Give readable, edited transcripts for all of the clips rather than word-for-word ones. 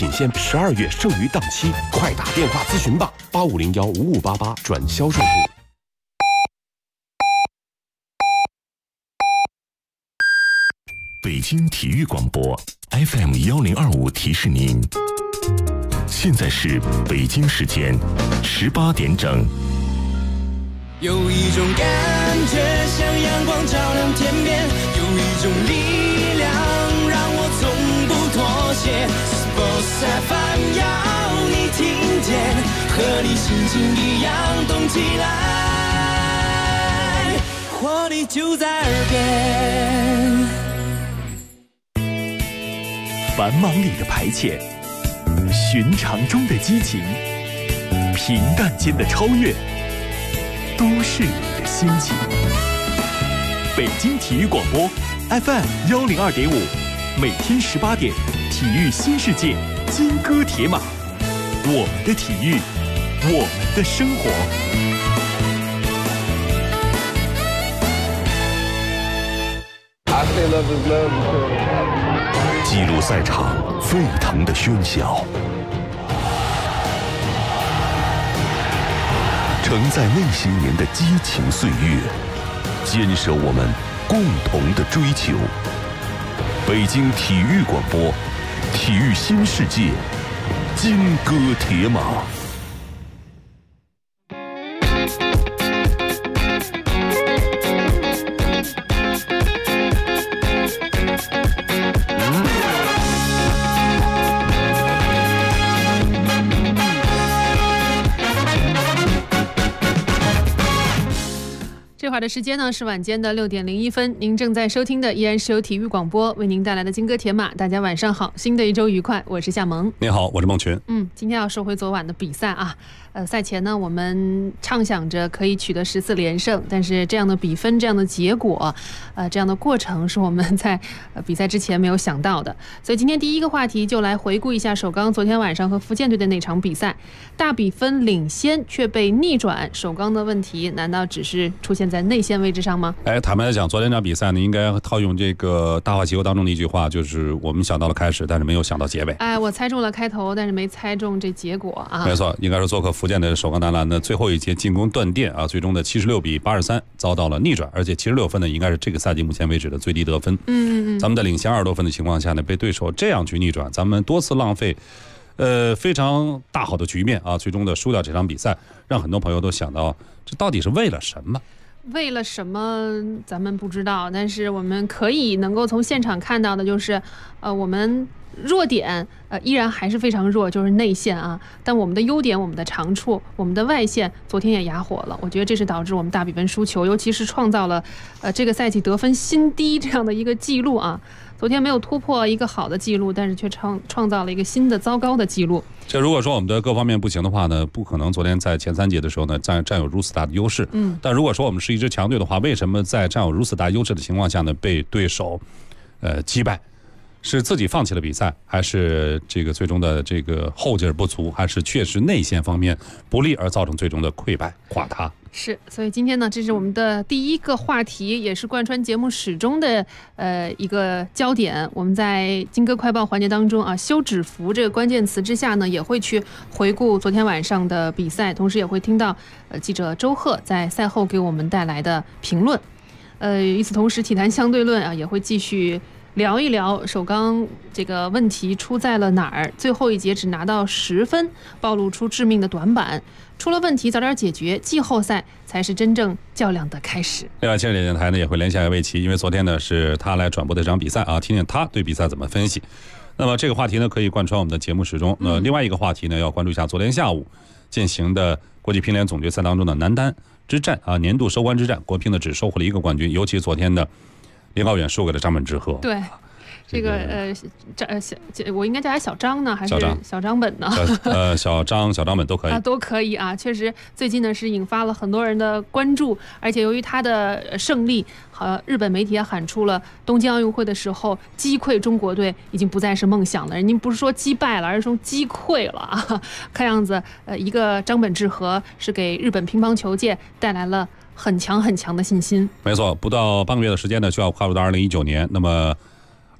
仅限12月剩余档期，快打电话咨询吧，85015588转销售部。 北京体育广播 FM1025提示您，现在是北京时间18点整。 有一种感觉像阳光照亮天边，有一种力量让我从不妥协。Sports FM 要你听见，和你心情一样动起来，活力就在耳边。 繁忙里的排遣，寻常中的激情，平淡间的超越，都是你的心情。北京体育广播 FM102.5，每天18点，体育新世界，金戈铁马，我们的体育，我们的生活。 记录赛场沸腾的喧嚣，承载那些年的激情岁月，坚守我们共同的追求。北京体育广播，体育新世界，金戈铁马。 这会儿的时间呢是晚间的6点01分，您正在收听的依然是由体育广播为您带来的金戈铁马。大家晚上好，新的一周愉快，我是夏萌。 你好，我是孟群。 今天要说回昨晚的比赛啊。赛前呢，我们畅想着可以取得14连胜，但是这样的比分、这样的结果，这样的过程是我们在比赛之前没有想到的。所以今天第一个话题就来回顾一下首钢昨天晚上和福建队的那场比赛，大比分领先却被逆转，首钢的问题难道只是出现在内线位置上吗？ 坦白来讲，昨天这场比赛呢，应该套用这个大话西游当中的一句话，就是我们想到了开始，但是没有想到结尾。 我猜中了开头，但是没猜中这结果啊。 没错，应该说做客福建的首钢男篮呢，最后一节进攻断电啊，最终的76比83遭到了逆转，而且76分呢，应该是这个赛季目前为止的最低得分。咱们在领先20多分的情况下呢，被对手这样去逆转，咱们多次浪费非常大好的局面啊，最终的输掉这场比赛，让很多朋友都想到这到底是为了什么？ 为了什么咱们不知道，但是我们可以能够从现场看到的就是我们弱点依然还是非常弱，就是内线啊，但我们的优点、我们的长处、我们的外线昨天也哑火了，我觉得这是导致我们大比分输球，尤其是创造了这个赛季得分新低这样的一个记录啊。昨天没有突破一个好的记录，但是却创造了一个新的糟糕的记录。 这如果说我们的各方面不行的话呢，不可能昨天在前3节的时候呢占有如此大的优势。但如果说我们是一支强队的话，为什么在占有如此大优势的情况下呢被对手击败？是自己放弃了比赛，还是这个最终的这个后劲不足，还是确实内线方面不利而造成最终的溃败垮塌？ 是，所以今天呢，这是我们的第一个话题，也是贯穿节目始终的一个焦点。我们在金戈快报环节当中啊，休止符这个关键词之下呢，也会去回顾昨天晚上的比赛，同时也会听到记者周贺在赛后给我们带来的评论。与此同时，体坛相对论啊，也会继续聊一聊首钢这个问题出在了哪儿，最后一节只拿到10分，暴露出致命的短板。出了问题早点解决，季后赛才是真正较量的开始。 另外，千里电台呢也会连线魏奇，因为昨天呢是他来转播的这场比赛啊，听听他对比赛怎么分析。那么这个话题呢可以贯穿我们的节目始终。另外一个话题呢要关注一下昨天下午进行的国际乒联总决赛当中的男单之战啊，年度收官之战，国乒呢只收获了1个冠军，尤其昨天的林高远输给了张本智和。 对。这个我应该叫他小张呢，还是小张本呢？ 小张本都可以都可以啊。确实，最近呢是引发了很多人的关注，而且由于他的胜利，日本媒体也喊出了东京奥运会的时候击溃中国队已经不再是梦想了。人家不是说击败了，而是说击溃了啊。看样子，一个张本智和是给日本乒乓球界带来了很强的信心。 没错，不到半个月的时间呢，就要跨入到2019年。那么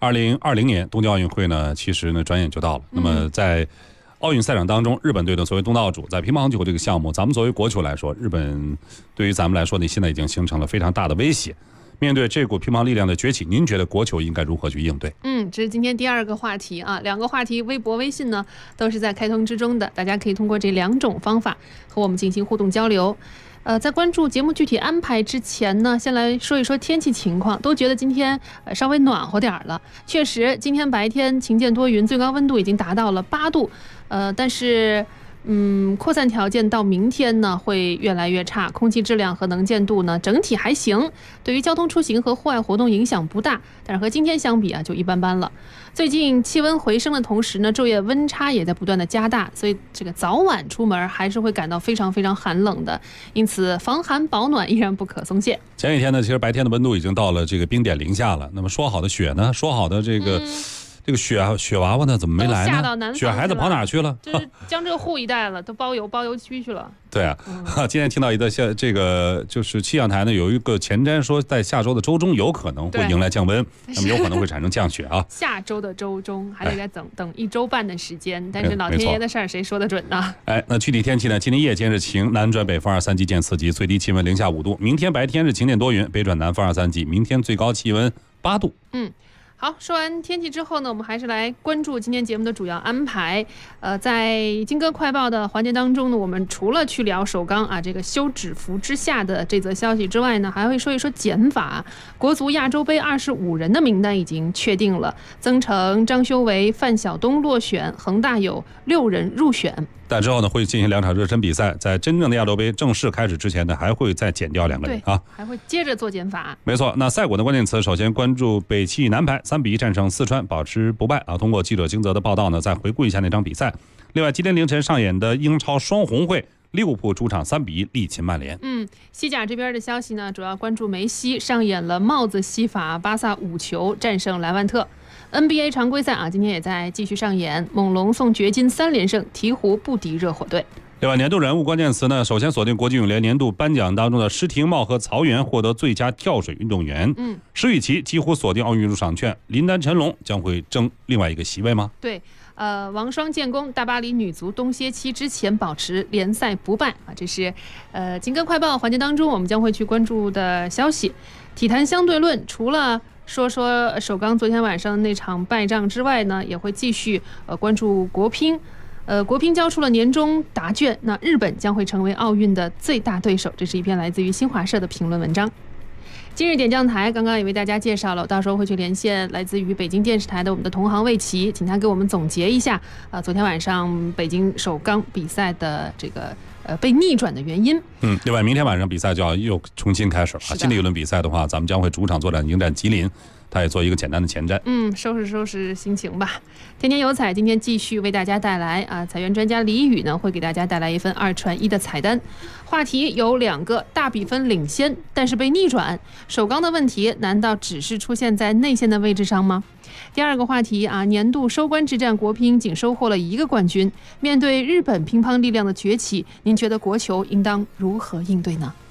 2020年东京奥运会呢，其实呢转眼就到了。那么在奥运赛场当中，日本队呢作为东道主，在乒乓球这个项目，咱们作为国球来说，日本对于咱们来说呢，现在已经形成了非常大的威胁。面对这股乒乓力量的崛起，您觉得国球应该如何去应对？ 这是今天第2个话题啊，两个话题，微博、微信呢都是在开通之中的，大家可以通过这2种方法和我们进行互动交流。在关注节目具体安排之前呢，先来说一说天气情况。都觉得今天稍微暖和点了，确实，今天白天晴间多云，最高温度已经达到了8度，但是扩散条件到明天呢会越来越差，空气质量和能见度呢整体还行，对于交通出行和户外活动影响不大，但是和今天相比啊就一般般了。最近气温回升的同时呢，昼夜温差也在不断的加大，所以这个早晚出门还是会感到非常非常寒冷的，因此防寒保暖依然不可松懈。 前几天呢，其实白天的温度已经到了这个冰点零下了，那么说好的雪呢，说好的这个雪娃娃呢怎么没来呢？雪孩子跑哪去了？ 就是江浙沪一带了，都包邮区去了。 对啊，今天听到一个这个就是气象台呢有一个前瞻说，在下周的周中有可能会迎来降温，那么有可能会产生降雪啊。 下周的周中还得再等1周半的时间，但是老天爷的事儿谁说得准呢？ 那具体天气呢？今天夜间是晴，南转北风2、3级见4级，最低气温零下5度。明天白天是晴间多云，北转南风2、3级，明天最高气温8度。 好，说完天气之后呢，我们还是来关注今天节目的主要安排。在金歌快报的环节当中呢，我们除了去聊首钢这个休止符之下的这则消息之外呢，还会说一说减法。国足亚洲杯25人的名单已经确定了，曾诚、张修为、范晓东落选，恒大有6人入选。 但之后呢，会进行2场热身比赛，在真正的亚洲杯正式开始之前呢，还会再减掉2个人啊， 还会接着做减法。 没错，那赛果的关键词，首先关注北汽男排3比1战胜四川，保持不败啊。通过记者金泽的报道呢，再回顾一下那场比赛。另外，今天凌晨上演的英超双红会，利物浦主场3比1力擒曼联。 西甲这边的消息呢，主要关注梅西上演了帽子戏法，巴萨5球战胜莱万特。NBA 常规赛今天也在继续上演，猛龙送掘金3连胜，鹈鹕不敌热火队。 另外，年度人物关键词呢，首先锁定国际泳联年度颁奖当中的施廷懋和曹原获得最佳跳水运动员。施雨琦几乎锁定奥运入场券，林丹、陈龙将会争另外一个席位吗？ 对。王霜建功，大巴黎女足冬歇期之前保持联赛不败这是金歌快报环节当中我们将会去关注的消息。体坛相对论除了说首钢昨天晚上那场败仗之外呢，也会继续关注国乒。国乒交出了年终答卷，那日本将会成为奥运的最大对手，这是一篇来自于新华社的评论文章。今日点将台刚刚也为大家介绍了，到时候会去连线来自于北京电视台的我们的同行魏琪，请他给我们总结一下昨天晚上北京首钢比赛的这个被逆转的原因。 另外明天晚上比赛就要又重新开始了，新的一轮比赛的话，咱们将会主场作战迎战吉林，他也做一个简单的前瞻。 收拾心情吧。天天有彩今天继续为大家带来彩员专家李宇呢会给大家带来一份2传1的彩单。话题有2个，大比分领先但是被逆转，首钢的问题难道只是出现在内线的位置上吗？第2个话题年度收官之战，国乒仅收获了1个冠军，面对日本乒乓力量的崛起，您觉得国球应当如何应对呢？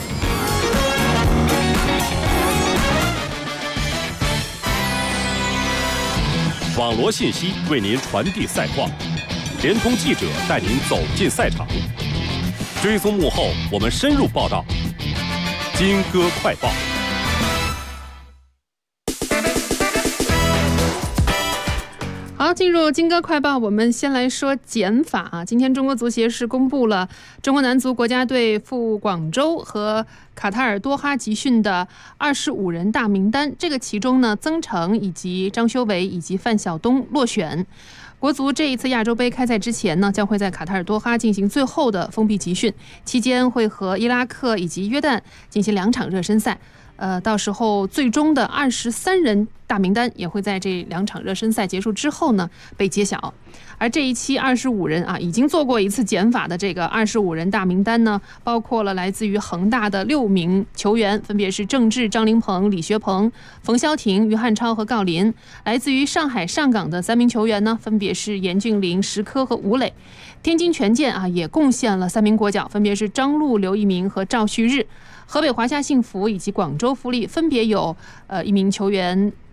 网罗信息为您传递赛况，联通记者带您走进赛场，追踪幕后，我们深入报道。金歌快报。 好，进入金歌快报，我们先来说减法今天中国足协是公布了中国男足国家队赴广州和卡塔尔多哈集训的25人大名单，这个其中呢，曾诚以及张修为以及范晓东落选。国足这一次亚洲杯开赛之前呢，将会在卡塔尔多哈进行最后的封闭集训，期间会和伊拉克以及约旦进行2场热身赛。到时候最终的23人大名单也会在这2场热身赛结束之后呢被揭晓。而这一期25人已经做过一次减法的这个25人大名单呢，包括了来自于恒大的6名球员，分别是郑智、张琳芃、李学鹏、冯潇霆、于汉超和郜林；来自于上海上港的3名球员呢，分别是严俊凌、石科和吴磊。天津权健也贡献了3名国脚，分别是张路、刘一鸣和赵旭日。河北华夏幸福以及广州富力分别有1名球员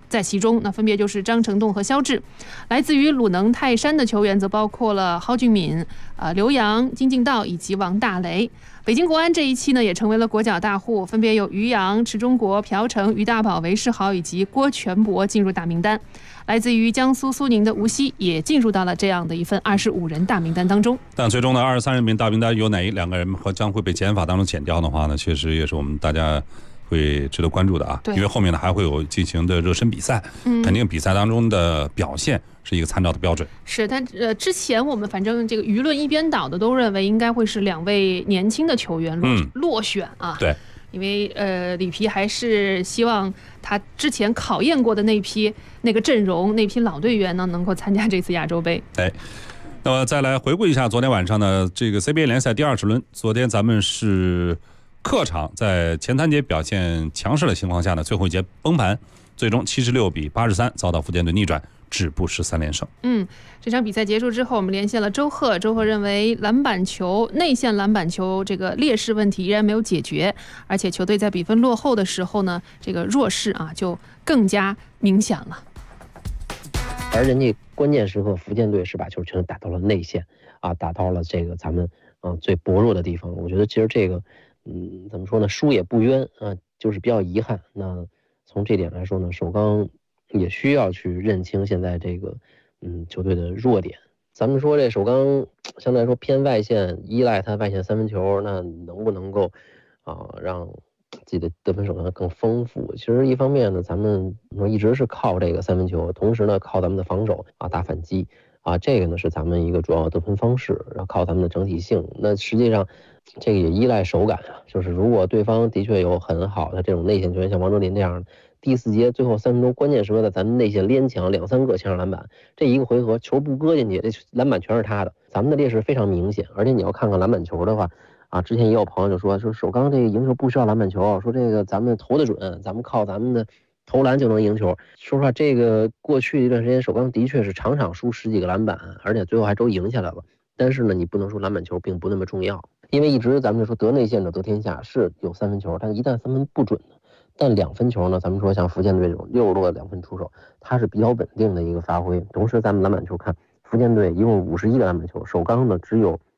在其中，那分别就是张成栋和肖智。来自于鲁能泰山的球员则包括了蒿俊闵、刘洋、金敬道以及王大雷。北京国安这一期呢，也成为了国脚大户，分别有于洋、池忠国、朴成、于大宝、韦世豪以及郭全博进入大名单。来自于江苏苏宁的吴曦也进入到了这样的一份25人大名单当中。 但最终呢，23人名大名单有哪2个人将会被减法当中减掉的话呢，确实也是我们大家会值得关注的啊。因为后面呢还会有进行的热身比赛，肯定比赛当中的表现是一个参照的标准。 是，但之前我们反正这个舆论一边倒的都认为应该会是2位年轻的球员落选啊。 对。因为里皮还是希望他之前考验过的那个阵容、那批老队员呢，能够参加这次亚洲杯。 那么再来回顾一下昨天晚上呢，这个 CBA 联赛第20轮，昨天咱们是客场在前3节表现强势的情况下呢，最后一节崩盘，最终76比83遭到福建队逆转，止步13连胜。 这场比赛结束之后，我们连线了周贺。周贺认为内线篮板球这个劣势问题依然没有解决，而且球队在比分落后的时候呢，这个弱势就更加明显了。 而人家关键时刻，福建队是把球全打到了内线打到了这个咱们最薄弱的地方。我觉得其实这个怎么说呢，输也不冤就是比较遗憾。那从这点来说呢，首钢也需要去认清现在这个球队的弱点。咱们说这首钢相对来说偏外线，依赖他外线3分球，那能不能够让自己的得分手段更丰富？其实一方面呢，咱们一直是靠这个3分球，同时呢靠咱们的防守打反击这个呢是咱们一个主要得分方式，然后靠咱们的整体性。那实际上这个也依赖手感就是如果对方的确有很好的这种内线球员，像王哲林这样的，第4节最后3分钟关键时刻在咱们内线连抢2-3个抢上篮板，这一个回合球不搁进去，这篮板全是他的，咱们的劣势非常明显。而且你要看看篮板球的话之前也有朋友就说首钢这个赢球不需要篮板球，说这个咱们投得准，咱们靠咱们的投篮就能赢球。说实话，这个过去一段时间首钢的确是场场输10几个篮板，而且最后还都赢下来了。但是呢，你不能说篮板球并不那么重要，因为一直咱们就说得内线者得天下，是有3分球，但一旦3分不准呢，但2分球呢，咱们说像福建队这种60多个2分出手，它是比较稳定的一个发挥。同时咱们篮板球看，福建队一共51个篮板球，首钢呢只有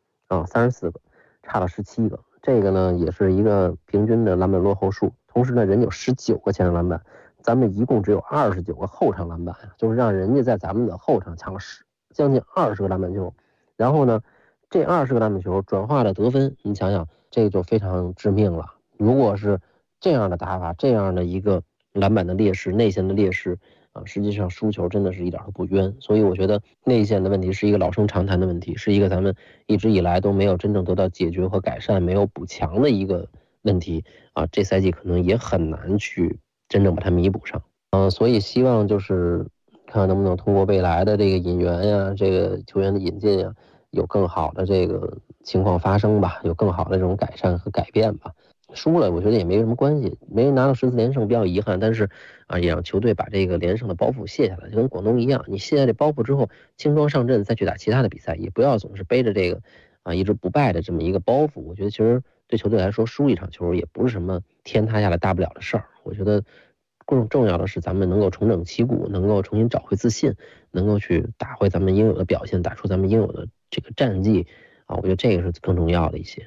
34个，差了17个，这个呢也是一个平均的篮板落后数。同时呢，人有19个前场篮板，咱们一共只有29个后场篮板，就是让人家在咱们的后场抢了将近20个篮板球。然后呢，这20个篮板球转化的得分，你想想，这就非常致命了。如果是这样的打法，这样的一个篮板的劣势、内线的劣势实际上输球真的是一点都不冤。所以我觉得内线的问题是一个老生常谈的问题，是一个咱们一直以来都没有真正得到解决和改善、没有补强的一个问题这赛季可能也很难去真正把它弥补上。所以希望就是看看能不能通过未来的这个引援呀、这个球员的引进呀，有更好的这个情况发生吧，有更好的这种改善和改变吧。输了我觉得也没什么关系，没拿到14连胜比较遗憾，但是也让球队把这个连胜的包袱卸下来，就跟广东一样，你卸下这包袱之后轻装上阵再去打其他的比赛，也不要总是背着这个一直不败的这么一个包袱。我觉得其实对球队来说输一场球也不是什么天塌下来大不了的事儿。我觉得更重要的是咱们能够重整旗鼓，能够重新找回自信，能够去打回咱们应有的表现，打出咱们应有的这个战绩我觉得这个是更重要的一些。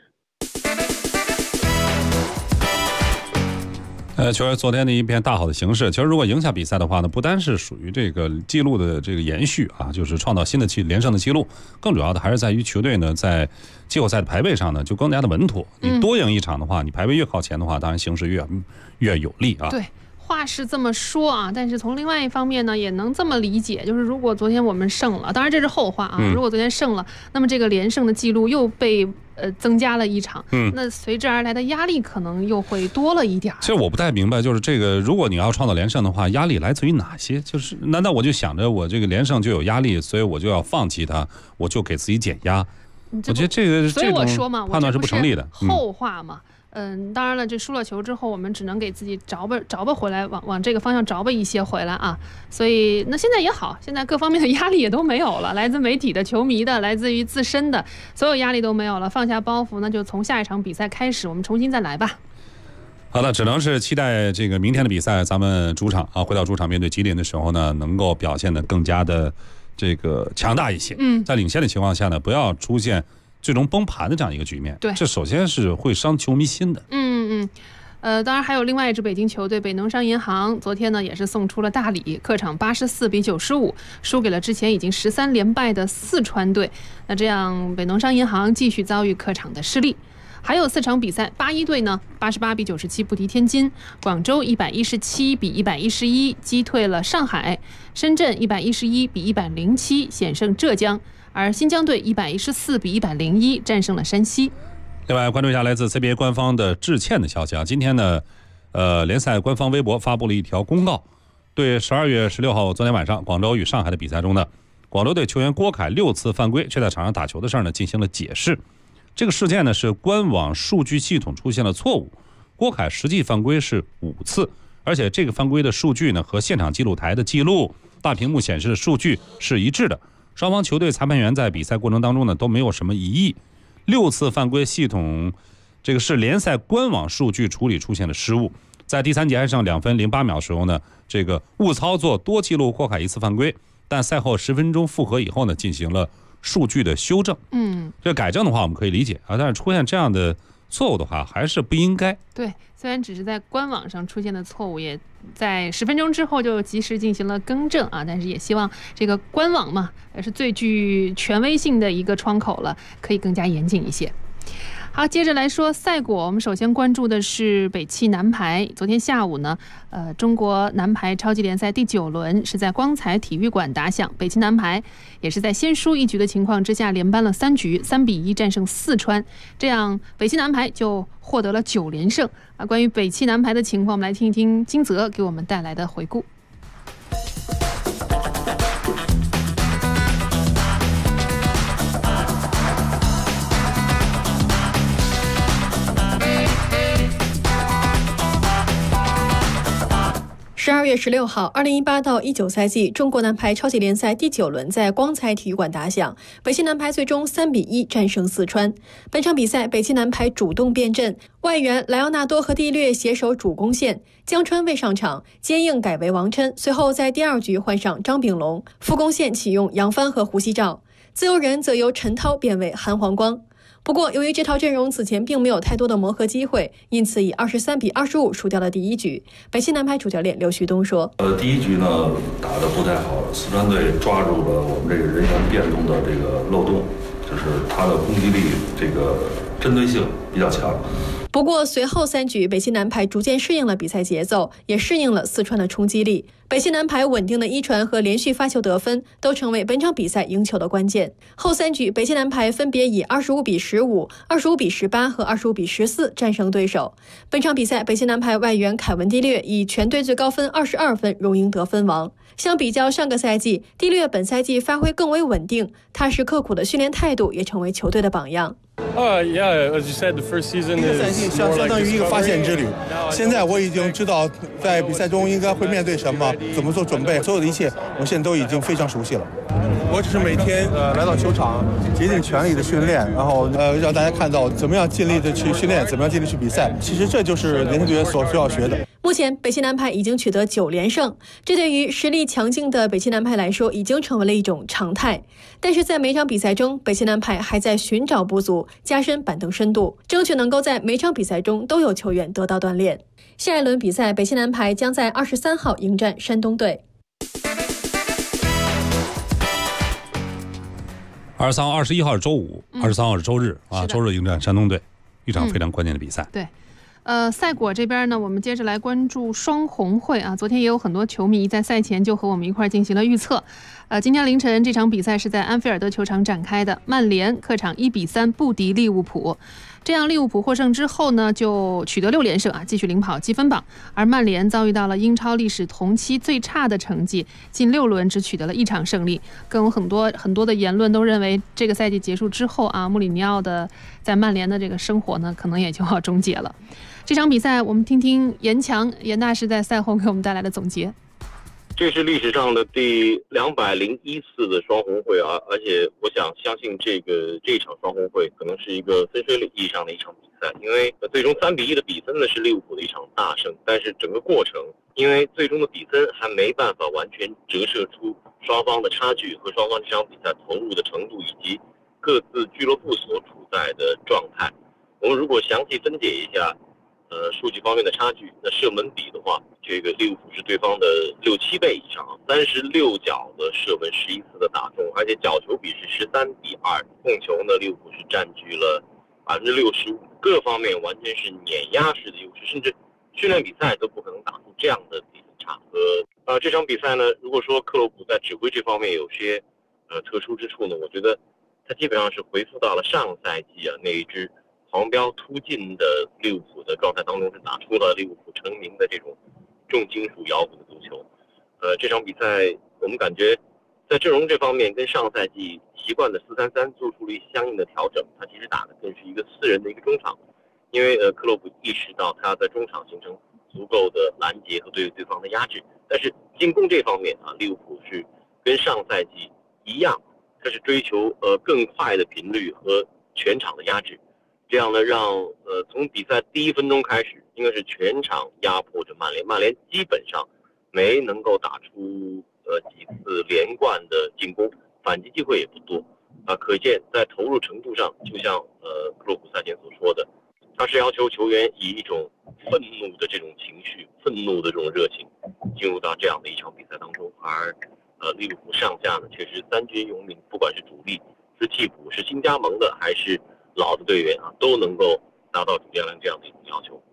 球员昨天的一片大好的形势，其实如果赢下比赛的话呢，不单是属于这个记录的这个延续就是创造新的连胜的记录，更主要的还是在于球队呢在季后赛的排位上呢就更加的稳妥。你多赢一场的话，你排位越靠前的话，当然形势越有利对。话是这么说但是从另外一方面呢，也能这么理解，就是如果昨天我们胜了，当然这是后话如果昨天胜了，那么这个连胜的记录又被增加了一场，那随之而来的压力可能又会多了一点。 其实我不太明白，就是这个，如果你要创造连胜的话，压力来自于哪些？就是难道我就想着我这个连胜就有压力，所以我就要放弃它，我就给自己减压？我觉得这个所以我说嘛， 判断是不成立的。 后话嘛。当然了，这输了球之后，我们只能给自己找吧回来，往这个方向找吧一些回来所以那现在也好，现在各方面的压力也都没有了，来自媒体的、球迷的，来自于自身的，所有压力都没有了，放下包袱，那就从下一场比赛开始，我们重新再来吧。 好的，只能是期待这个明天的比赛，咱们主场啊，回到主场面对吉林的时候呢，能够表现得更加的这个强大一些。在领先的情况下呢，不要出现最终崩盘的这样一个局面。 对， 这首先是会伤球迷心的。 当然还有另外一支北京球队北农商银行，昨天呢也是送出了大礼，客场84比95输给了之前已经13连败的四川队。那这样北农商银行继续遭遇客场的失利。还有4场比赛，81队呢88比97不敌天津，广州117比111击退了上海，深圳111比107险胜浙江，而新疆队114比101战胜了山西。 另外，关注一下来自 CBA 官方的致歉的消息啊。今天呢，联赛官方微博发布了一条公告，对12月16号昨天晚上广州与上海的比赛中呢，广州队球员郭凯6次犯规却在场上打球的事呢进行了解释。这个事件呢是官网数据系统出现了错误，郭凯实际犯规是5次，而且这个犯规的数据呢和现场记录台的记录、大屏幕显示的数据是一致的。双方球队裁判员在比赛过程当中呢都没有什么异议。6次犯规系统，这个是联赛官网数据处理出现了失误。在第3节还剩2分08秒的时候呢，这个误操作多记录郭凯1次犯规，但赛后10分钟复核以后呢，进行了数据的修正。这改正的话我们可以理解啊，但是出现这样的错误的话还是不应该。 对，虽然只是在官网上出现的错误，也在10分钟之后就及时进行了更正啊，但是也希望这个官网嘛，也是最具权威性的一个窗口了，可以更加严谨一些。好，接着来说赛果，我们首先关注的是北汽男排。昨天下午呢，中国男排超级联赛第9轮是在光彩体育馆打响，北汽男排也是在先输1局的情况之下，连扳了3局，3比1战胜四川，这样北汽男排就获得了9连胜啊。关于北汽男排的情况，我们来听一听金泽给我们带来的回顾。 12月16号，2018到19赛季中国男排超级联赛第9轮在光彩体育馆打响，北汽男排最终3比1战胜四川。本场比赛，北汽男排主动变阵，外援莱奥纳多和蒂略携手主攻线，江川未上场，坚硬改为王琛，随后在第2局换上张炳龙，副攻线启用杨帆和胡锡照，自由人则由陈涛变为韩黄光。不过，由于这套阵容此前并没有太多的磨合机会，因此以23比25输掉了第1局。北汽男排主教练刘旭东说：“ 第1局呢打得不太好，四川队抓住了我们这个人员变动的这个漏洞，就是他的攻击力这个针对性比较强。” 不过随后3局，北汽男排逐渐适应了比赛节奏，也适应了四川的冲击力。北汽男排稳定的一传和连续发球得分，都成为本场比赛赢球的关键。后3局，北汽男排分别以25比15、25比18和25比14战胜对手。本场比赛，北汽男排外援凯文·蒂略以全队最高分22分荣膺得分王。相比较上个赛季，蒂略本赛季发挥更为稳定，踏实刻苦的训练态度也成为球队的榜样。 Yeah, as you said, the first season 这个赛季相当于一个发现之旅。现在我已经知道在比赛中应该会面对什么，怎么做准备，所有的一切我现在都已经非常熟悉了。我只是每天来到球场，竭尽全力的训练，然后让大家看到怎么样尽力的去训练，怎么样尽力去比赛。其实这就是年轻队员所需要学的。 目前，北汽男排已经取得9连胜，这对于实力强劲的北汽男排来说，已经成为了一种常态。但是在每场比赛中，北汽男排还在寻找不足，加深板凳深度，争取能够在每场比赛中都有球员得到锻炼。下一轮比赛，北汽男排将在23号迎战山东队。 21号是周五，23号是周日啊，周日迎战山东队，一场非常关键的比赛。 对。赛果这边呢，我们接着来关注双红会啊。昨天也有很多球迷在赛前就和我们一块进行了预测。今天凌晨这场比赛是在安菲尔德球场展开的，曼联客场1比3不敌利物浦。这样利物浦获胜之后呢，就取得6连胜啊，继续领跑积分榜。而曼联遭遇到了英超历史同期最差的成绩，近6轮只取得了1场胜利。更有很多的言论都认为，这个赛季结束之后啊，穆里尼奥的在曼联的这个生活呢，可能也就要终结了。这场比赛，我们听听严强严大师在赛后给我们带来的总结。 这是历史上的第201次的双红会啊，而且我相信这场双红会可能是一个分水岭意义上的一场比赛，因为最终3-1的比分呢是利物浦的一场大胜，但是整个过程因为最终的比分还没办法完全折射出双方的差距和双方这场比赛投入的程度以及各自俱乐部所处在的状态。我们如果详细分解一下数据方面的差距，那射门比的话，这个利物浦是对方的6-7倍以上，36脚的射门11次的打中，而且角球比是13-2，控球呢利物浦是占据了65%，各方面完全是碾压式的优势，甚至训练比赛都不可能打出这样的比分差。这场比赛呢，如果说克洛普在指挥这方面有些特殊之处呢，我觉得他基本上是回复到了上赛季那一支狂飙突进的利物浦的状态当中，是打出了利物浦成名的这种重金属摇滚的足球。这场比赛我们感觉在阵容这方面跟上赛季习惯的4-3-3做出了相应的调整，他其实打的更是一个4人的一个中场，因为克洛普意识到他在中场形成足够的拦截和对方的压制，但是进攻这方面利物浦是跟上赛季一样，他是追求更快的频率和全场的压制。这样呢，让从比赛第1分钟开始，应该是全场压迫着曼联，曼联基本上没能够打出几次连贯的进攻，反击机会也不多可见在投入程度上，就像克洛普赛前所说的，他是要求球员以一种愤怒的这种情绪、愤怒的这种热情进入到这样的一场比赛当中，而利物浦上下呢确实3军拥民，不管是主力、是替补、是新加盟的还是老的队员都能够达到主教练这样的一种要求。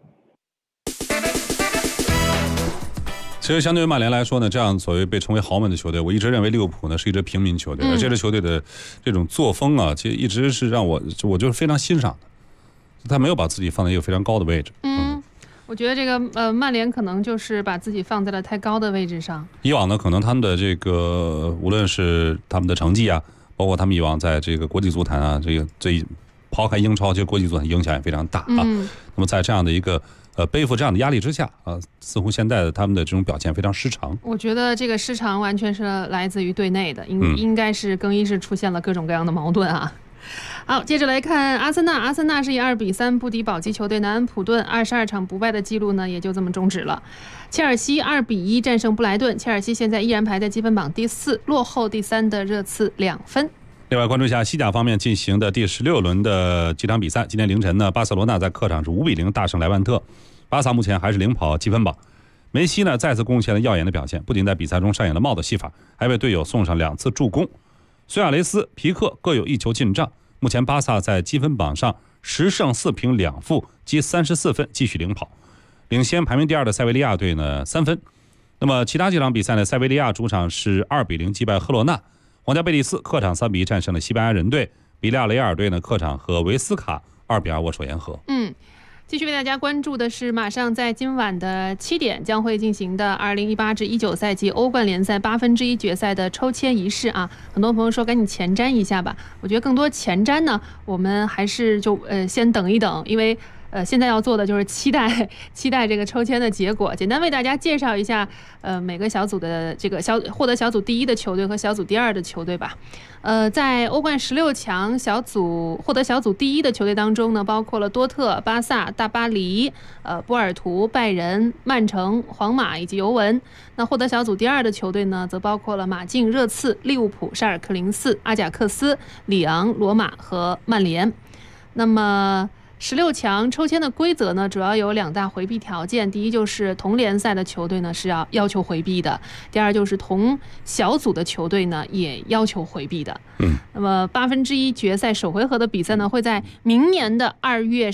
其实相对于曼联来说呢，这样所谓被称为豪门的球队，我一直认为利物浦呢是一支平民球队，而这支球队的这种作风其实一直是让我就是非常欣赏的，他没有把自己放在一个非常高的位置。 我觉得这个曼联可能就是把自己放在了太高的位置上。 以往呢，可能他们的这个无论是他们的成绩包括他们以往在这个国际足坛这抛开英超，其实国际足坛影响也非常大那么在这样的一个背负这样的压力之下似乎现在的他们的这种表现非常失常。我觉得这个失常完全是来自于队内的，应该是更衣室出现了各种各样的矛盾好，接着来看阿森纳是以2-3不敌保级球队南安普顿，22场不败的记录呢也就这么终止了。切尔西2-1战胜布莱顿，切尔西现在依然排在积分榜第4，落后第3的热刺2分。另外关注一下西甲方面进行的第16轮的几场比赛，今天凌晨呢，巴塞罗那在客场是5-0大胜莱万特，巴萨目前还是领跑积分榜。梅西呢再次贡献了耀眼的表现，不仅在比赛中上演了帽子戏法，还为队友送上2次助攻。苏亚雷斯、皮克各有1球进账，目前巴萨在积分榜上10胜4平2负，积34分，继续领跑，领先排名第2的塞维利亚队呢3分。那么其他几场比赛呢，塞维利亚主场是2-0击败赫洛纳，皇家贝蒂斯客场3-1战胜了西班牙人队，比利亚雷亚尔队呢客场和维斯卡2-2握手言和。继续为大家关注的是，马上在今晚的7点将会进行的2018-19赛季欧冠联赛1/8决赛的抽签仪式很多朋友说赶紧前瞻一下吧，我觉得更多前瞻呢，我们还是就先等一等，因为现在要做的就是期待这个抽签的结果。简单为大家介绍一下每个小组的这个获得小组第1的球队和小组第2的球队吧。在欧冠16强获得小组第1的球队当中呢，包括了多特、巴萨、大巴黎、波尔图、拜仁、曼城、皇马以及尤文。那获得小组第2的球队呢，则包括了马竞、热刺、利物浦、沙尔克零四、阿贾克斯、里昂、罗马和曼联。那么16强抽签的规则呢，主要有2大回避条件。第一就是同联赛的球队呢是要求回避的，第二就是同小组的球队呢也要求回避的。那么1/8决赛首回合的比赛呢会在明年的2月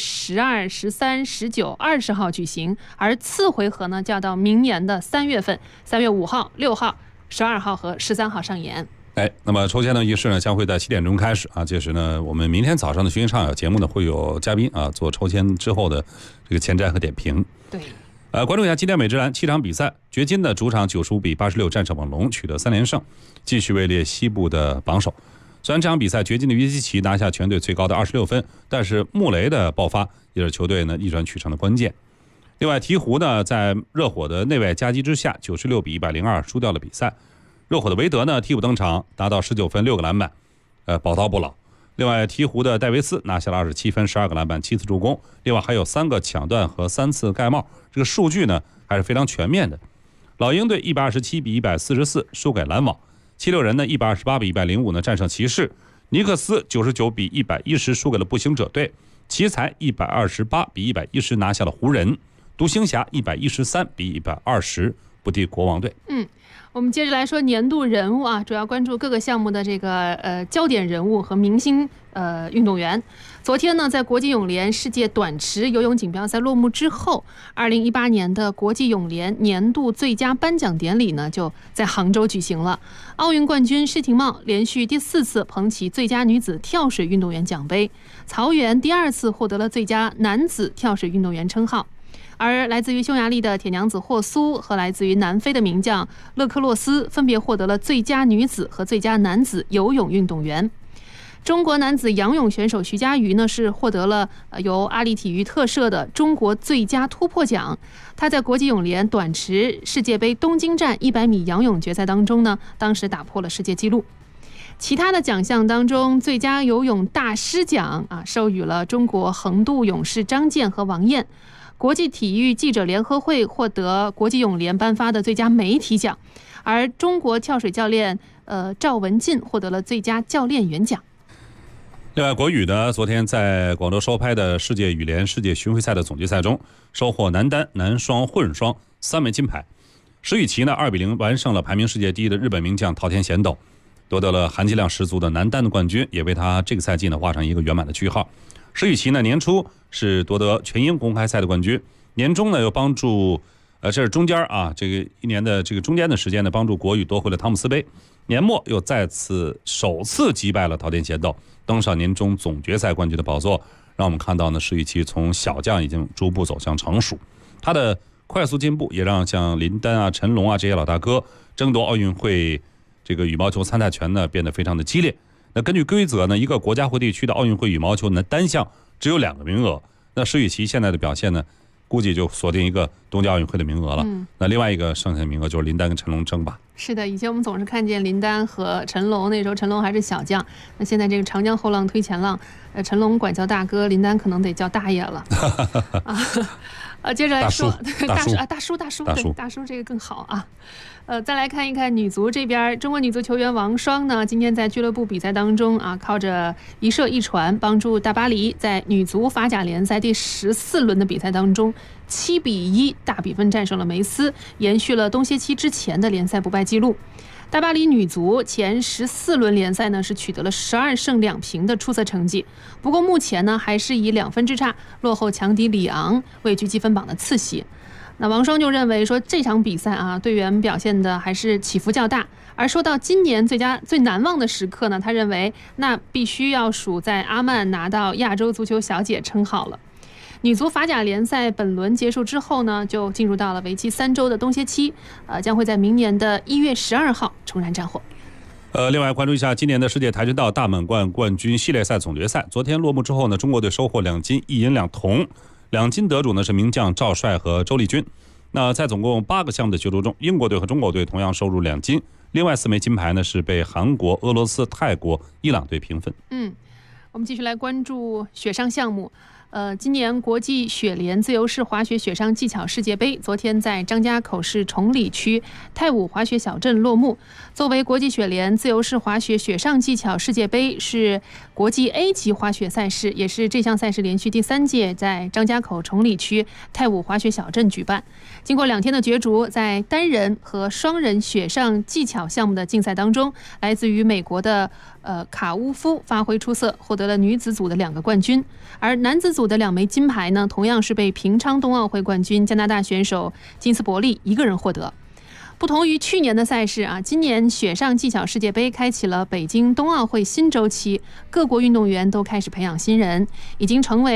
12、13、19、20号举行，而次回合呢就要到明年的3月份，3月5号、6号、12号和13号上演。那么抽签的仪式呢将会在7点钟开始届时呢我们明天早上的巡唱节目呢会有嘉宾做抽签之后的这个前瞻和点评。对，关注一下今天美职篮7场比赛，掘金的主场95比86战胜猛龙，取得3连胜，继续位列西部的榜首。虽然这场比赛掘金的约基奇拿下全队最高的26分，但是穆雷的爆发也是球队呢逆转取胜的关键。 另外，鹈鹕呢在热火的内外夹击之下，96比102输掉了比赛。热火的韦德呢替补登场，达到19分6个篮板，宝刀不老。另外，鹈鹕的戴维斯拿下了27分12个篮板7次助攻，另外还有3个抢断和3次盖帽，这个数据呢还是非常全面的。老鹰队127比144输给篮网，七六人呢128比105呢战胜骑士，尼克斯99比110输给了步行者队，奇才128比110拿下了湖人，独行侠113比120不敌国王队。 我们接着来说年度人物啊，主要关注各个项目的这个焦点人物和明星运动员。昨天呢，在国际泳联世界短池游泳锦标赛落幕之后，2018年的国际泳联年度最佳颁奖典礼呢，就在杭州举行了。奥运冠军施廷懋连续第4次捧起最佳女子跳水运动员奖杯，曹原第2次获得了最佳男子跳水运动员称号。而来自于匈牙利的铁娘子霍苏和来自于南非的名将勒克洛斯分别获得了最佳女子和最佳男子游泳运动员。中国男子仰泳选手徐嘉余呢是获得了由阿里体育特设的中国最佳突破奖。他在国际泳联短池世界杯东京站100米仰泳决赛当中呢，当时打破了世界纪录。其他的奖项当中，最佳游泳大师奖授予了中国横渡勇士张健和王燕。国际体育记者联合会获得国际泳联颁发的最佳媒体奖，而中国跳水教练赵文进获得了最佳教练员奖。 另外，国羽呢昨天在广州收拍的世界羽联世界巡回赛的总决赛中，收获男单、男双、混双3枚金牌。石宇奇呢2比0完胜了排名世界第1的日本名将桃田贤斗，夺得了含金量十足的男单的冠军，也为他这个赛季呢画上一个圆满的句号。石宇奇呢年初是夺得全英公开赛的冠军，年中呢又帮助这是中间这个一年的这个中间的时间呢，帮助国羽夺回了汤姆斯杯，年末又首次击败了桃田贤斗，登上年终总决赛冠军的宝座，让我们看到呢石宇奇从小将已经逐步走向成熟。他的快速进步也让像林丹陈龙这些老大哥争夺奥运会这个羽毛球参赛权呢变得非常的激烈。那根据规则呢，一个国家或地区的奥运会羽毛球呢单项只有2个名额。那石宇奇现在的表现呢，估计就锁定一个东京奥运会的名额了。那另外一个剩下的名额就是林丹跟陈龙争吧。 是的，以前我们总是看见林丹和陈龙，那时候陈龙还是小将。那现在这个长江后浪推前浪，陈龙管叫大哥，林丹可能得叫大爷了。接着来说大叔这个更好啊。再来看一看女足这边，中国女足球员王霜呢，今天在俱乐部比赛当中靠着一射一传，帮助大巴黎在女足法甲联赛第14轮的比赛当中7比1大比分战胜了梅斯，延续了冬歇期之前的联赛不败记录。大巴黎女足前14轮联赛呢是取得了12胜2平的出色成绩，不过目前呢还是以2分之差落后强敌里昂，位居积分榜的次席。那王霜就认为说这场比赛队员表现的还是起伏较大，而说到今年最难忘的时刻呢，他认为那必须要数在阿曼拿到亚洲足球小姐称号了。女足法甲联赛本轮结束之后呢，就进入到了为期3周的冬歇期，将会在明年的1月12号重燃战火。 另外关注一下今年的世界跆拳道大满贯冠军系列赛总决赛，昨天落幕之后呢，中国队收获2金1银2铜，2金得主呢是名将赵帅和周丽君。那在总共8个项目的角逐中，英国队和中国队同样收入2金，另外4枚金牌呢是被韩国、俄罗斯、泰国、伊朗队平分。 我们继续来关注雪上项目。今年国际雪联自由式滑雪雪上技巧世界杯昨天在张家口市崇礼区太武滑雪小镇落幕。作为国际雪联自由式滑雪雪上技巧世界杯是国际 A 级滑雪赛事，也是这项赛事连续第3届在张家口崇礼区太武滑雪小镇举办。经过2天的角逐，在单人和双人雪上技巧项目的竞赛当中，来自于美国的卡乌夫发挥出色，获得了女子组的2个冠军，而男子组的2枚金牌呢，同样是被平昌冬奥会冠军加拿大选手金斯伯利一个人获得。不同于去年的赛事今年雪上技巧世界杯开启了北京冬奥会新周期，各国运动员都开始培养新人，已经成为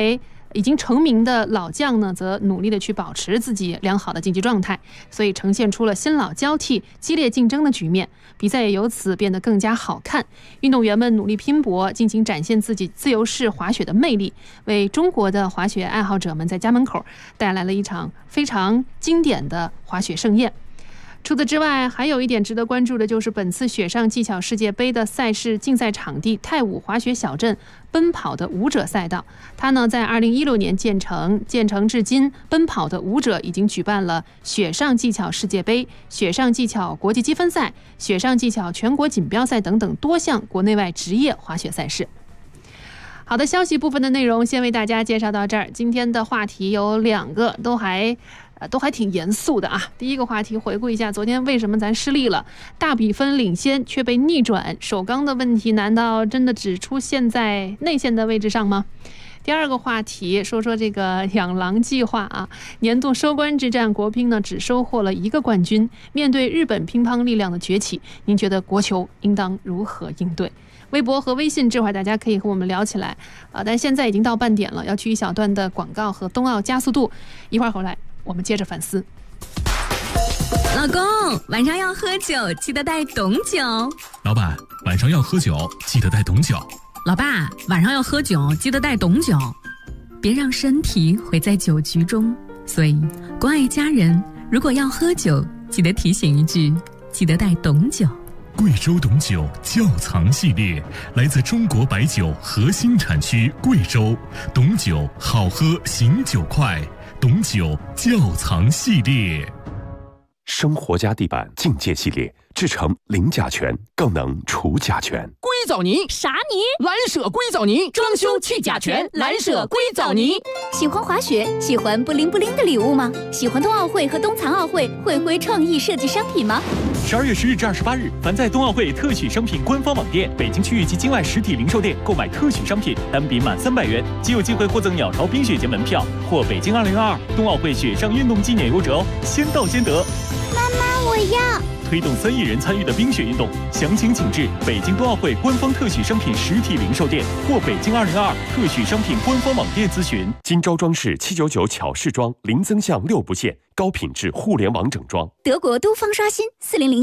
已经成名的老将呢，则努力的去保持自己良好的竞技状态，所以呈现出了新老交替、激烈竞争的局面。比赛也由此变得更加好看，运动员们努力拼搏，尽情展现自己自由式滑雪的魅力，为中国的滑雪爱好者们在家门口带来了一场非常经典的滑雪盛宴。除此之外，还有一点值得关注的就是本次雪上技巧世界杯的赛事竞赛场地泰武滑雪小镇奔跑的舞者赛道。它呢在2016年建成至今，奔跑的舞者已经举办了雪上技巧世界杯、雪上技巧国际积分赛、雪上技巧全国锦标赛等等多项国内外职业滑雪赛事。好的，消息部分的内容先为大家介绍到这儿。今天的话题有2个，都还挺严肃的啊。第一个话题，回顾一下昨天为什么咱失利了，大比分领先却被逆转，首钢的问题难道真的只出现在内线的位置上吗？第二个话题，说说这个养狼计划啊，年度收官之战，国乒呢只收获了1个冠军。面对日本乒乓力量的崛起，您觉得国球应当如何应对？微博和微信这会儿大家可以和我们聊起来但现在已经到半点了，要去一小段的广告和冬奥加速度，一会儿回来我们接着反思。 老公，晚上要喝酒记得带懂酒。 老板，晚上要喝酒记得带懂酒。 老爸，晚上要喝酒记得带懂酒。别让身体毁在酒局中，所以关爱家人，如果要喝酒记得提醒一句，记得带懂酒。 贵州董酒窖藏系列，来自中国白酒核心产区贵州，董酒好喝醒酒快，董酒窖藏系列。 生活家地板境界系列，制成零甲醛，更能除甲醛。 硅藻泥啥泥？ 蓝舍硅藻泥，装修去甲醛，蓝舍硅藻泥。 喜欢滑雪，喜欢布灵布灵的礼物吗？喜欢冬奥会和冬残奥会会徽创意设计商品吗 ？12月10日至28日，凡在冬奥会特许商品官方网店、北京区域及境外实体零售店购买特许商品，单笔满300元，即有机会获赠鸟巢冰雪节门票或北京2022冬奥会雪上运动纪念优折哦，先到先得。 妈妈，我要！ 推动3亿人参与的冰雪运动，详情请至北京冬奥会官方特许商品实体零售店或北京2022特许商品官方网店咨询。 今朝装饰799巧饰装，零增项6不限，高品质互联网整装。 德国都方刷新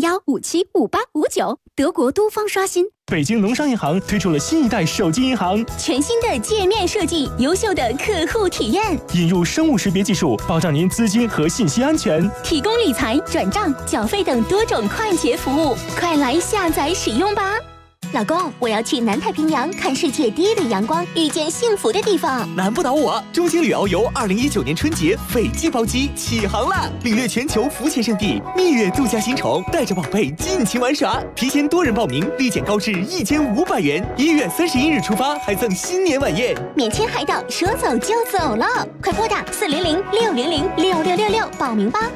，4001575859，德国都方刷新。 北京农商银行推出了新一代手机银行， 全新的界面设计，优秀的客户体验， 引入生物识别技术，保障您资金和信息安全， 提供理财、转账、缴费等多种快捷服务，快来下载使用吧！老公，我要去南太平洋看世界第一缕阳光，遇见幸福的地方。 难不倒我！中青旅遨游2019年春节斐济包机起航了，领略全球浮潜圣地，蜜月度假新宠，带着宝贝尽情玩耍。提前多人报名，立减高至1500元。1月31日出发，还赠新年晚宴， 免签海岛，说走就走了。快拨打400-600-6666报名吧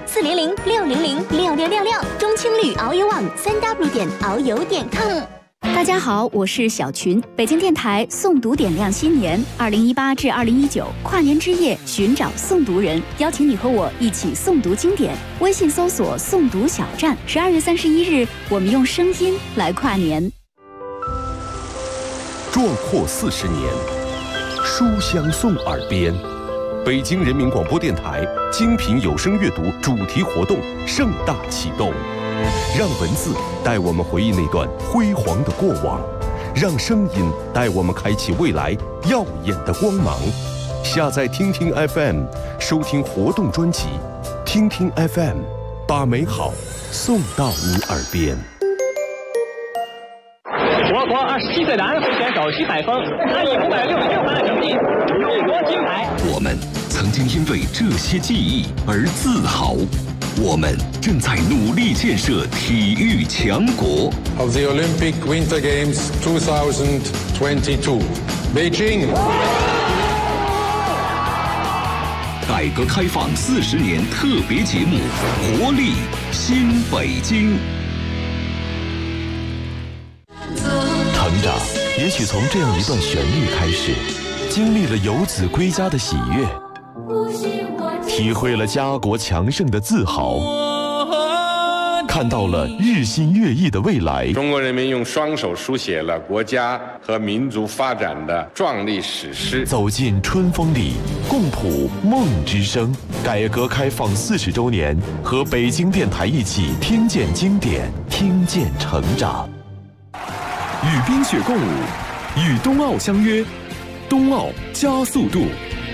，400-600-6666。中青旅遨游网3w.遨游.com。大家好，我是小群。北京电台诵读点亮新年2018至2019跨年之夜，寻找诵读人，邀请你和我一起诵读经典。微信搜索诵读小站。12月31日，我们用声音来跨年。 壮阔40年，书香送耳边。北京人民广播电台精品有声阅读主题活动盛大启动。让文字带我们回忆那段辉煌的过往，让声音带我们开启未来耀眼的光芒。下载听听 FM， 收听活动专辑，听听 FM， 把美好送到你耳边。 我国27岁的安徽选手徐海峰，他以566分的成绩荣夺金牌。 我们曾经因为这些记忆而自豪。我们正在努力建设体育强国。 Of the Olympic Winter Games 2022, Beijing。 改革开放40年特别节目《活力新北京》。 成长也许从这样一段旋律开始，经历了游子归家的喜悦，体会了家国强盛的自豪， 看到了日新月异的未来。 中国人民用双手书写了国家和民族发展的壮丽史诗。 走进春风里，共谱梦之声。改革开放40周年，和北京电台一起听见经典，听见成长。 与冰雪共舞，与冬奥相约，冬奥加速度。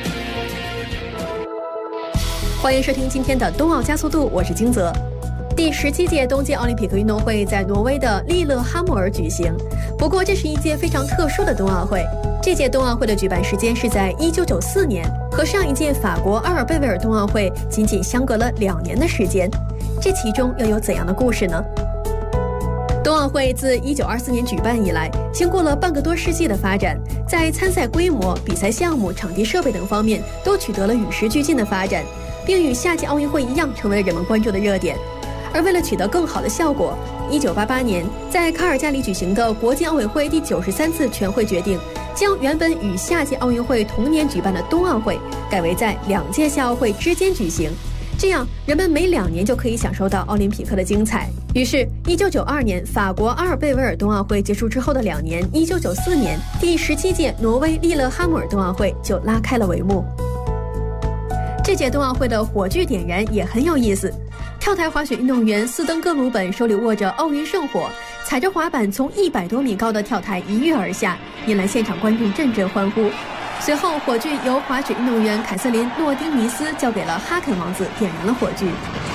欢迎收听今天的冬奥加速度，我是金泽。第17届冬季奥林匹克运动会在挪威的利勒哈默尔举行。不过，这是一届非常特殊的冬奥会。这届冬奥会的举办时间是在1994年，和上一届法国阿尔贝维尔冬奥会仅仅相隔了2年的时间。这其中又有怎样的故事呢？冬奥会自1924年举办以来，经过了半个多世纪的发展，在参赛规模、比赛项目、场地设备等方面都取得了与时俱进的发展，并与夏季奥运会一样成为了人们关注的热点。而为了取得更好的效果，1988年在卡尔加里举行的国际奥委会第93次全会决定，将原本与夏季奥运会同年举办的冬奥会改为在2届夏奥会之间举行，这样人们每2年就可以享受到奥林匹克的精彩。于是1992年法国阿尔贝维尔冬奥会结束之后的2年，1994年第17届挪威利勒哈默尔冬奥会就拉开了帷幕。这届冬奥会的火炬点燃也很有意思，跳台滑雪运动员斯登哥鲁本手里握着奥运圣火，踩着滑板从100多米高的跳台一跃而下，引来现场观众阵阵欢呼。随后火炬由滑雪运动员凯瑟琳·诺丁尼斯交给了哈肯王子，点燃了火炬。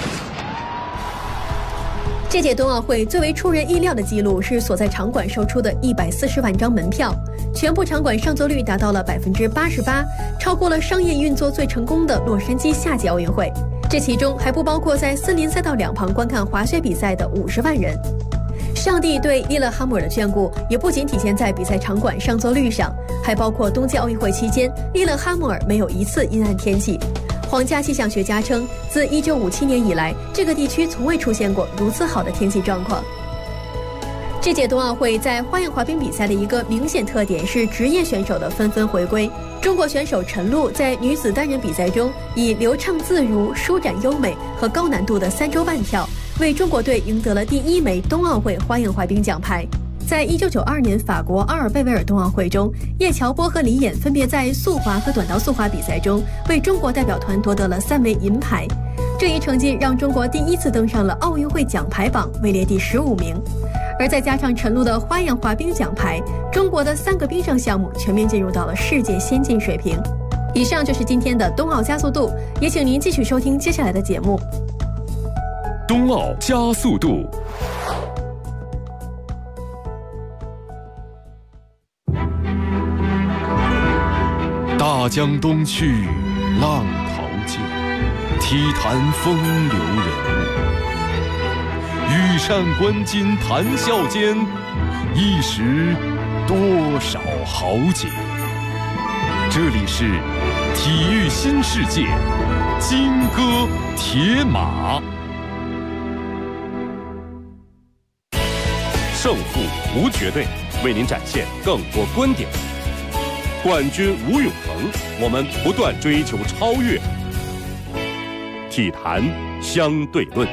这届冬奥会最为出人意料的记录是所在场馆售出的140万张门票，全部场馆上座率达到了88%，超过了商业运作最成功的洛杉矶夏季奥运会。这其中还不包括在森林赛道两旁观看滑雪比赛的50万人。上帝对利勒哈默尔的眷顾也不仅体现在比赛场馆上座率上，还包括冬季奥运会期间利勒哈默尔没有一次阴暗天气。皇家气象学家称，自1957年以来，这个地区从未出现过如此好的天气状况。这届冬奥会在花样滑冰比赛的一个明显特点是职业选手的纷纷回归。中国选手陈露在女子单人比赛中以流畅自如、舒展优美和高难度的3周半跳，为中国队赢得了第1枚冬奥会花样滑冰奖牌。在1992年法国阿尔贝维尔冬奥会中，叶乔波和李演分别在速滑和短道速滑比赛中为中国代表团夺得了3枚银牌。这一成绩让中国第1次登上了奥运会奖牌榜，位列第15名。而再加上陈露的花样滑冰奖牌，中国的3个冰上项目全面进入到了世界先进水平。以上就是今天的冬奥加速度，也请您继续收听接下来的节目。 冬奥加速度。大江东去，浪淘尽，体坛风流人物。羽扇纶巾谈笑间，一时多少豪杰。这里是体育新世界，金戈铁马。 胜负无绝对，为您展现更多观点。冠军无永恒，我们不断追求超越。体坛相对论。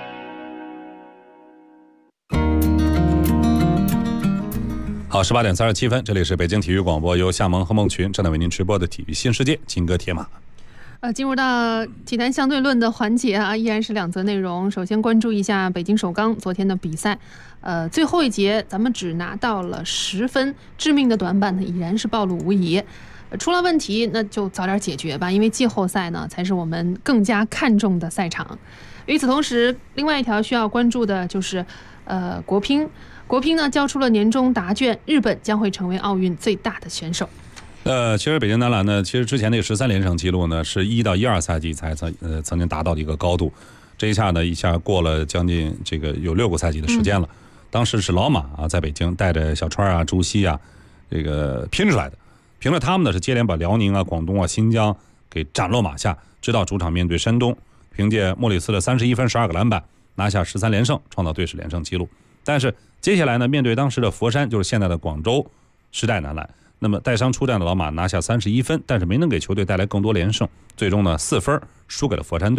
好，18点37分，这里是北京体育广播，由夏萌和孟群正在为您直播的体育新世界，金戈铁马。 进入到体坛相对论的环节啊，依然是2则内容。首先关注一下北京首钢昨天的比赛，最后一节咱们只拿到了10分，致命的短板呢已然是暴露无遗。出了问题那就早点解决吧，因为季后赛呢才是我们更加看重的赛场。与此同时，另外一条需要关注的就是国乒。国乒呢交出了年终答卷，日本将会成为奥运最大的选手。 其实北京男篮呢，其实之前那个13连胜记录呢，是1到12赛季才曾经达到的一个高度。这一下呢，一下过了将近这个有6个赛季的时间了。当时是老马啊，在北京带着小川啊、朱熹啊，这个拼出来的。凭着他们呢，是接连把辽宁啊、广东啊、新疆给斩落马下，直到主场面对山东，凭借莫里斯的31分、12个篮板，拿下13连胜，创造队史连胜纪录。但是接下来呢，面对当时的佛山，就是现在的广州时代男篮。那么带伤出战的老马拿下31分，但是没能给球队带来更多连胜，最终呢4分输给了佛山队。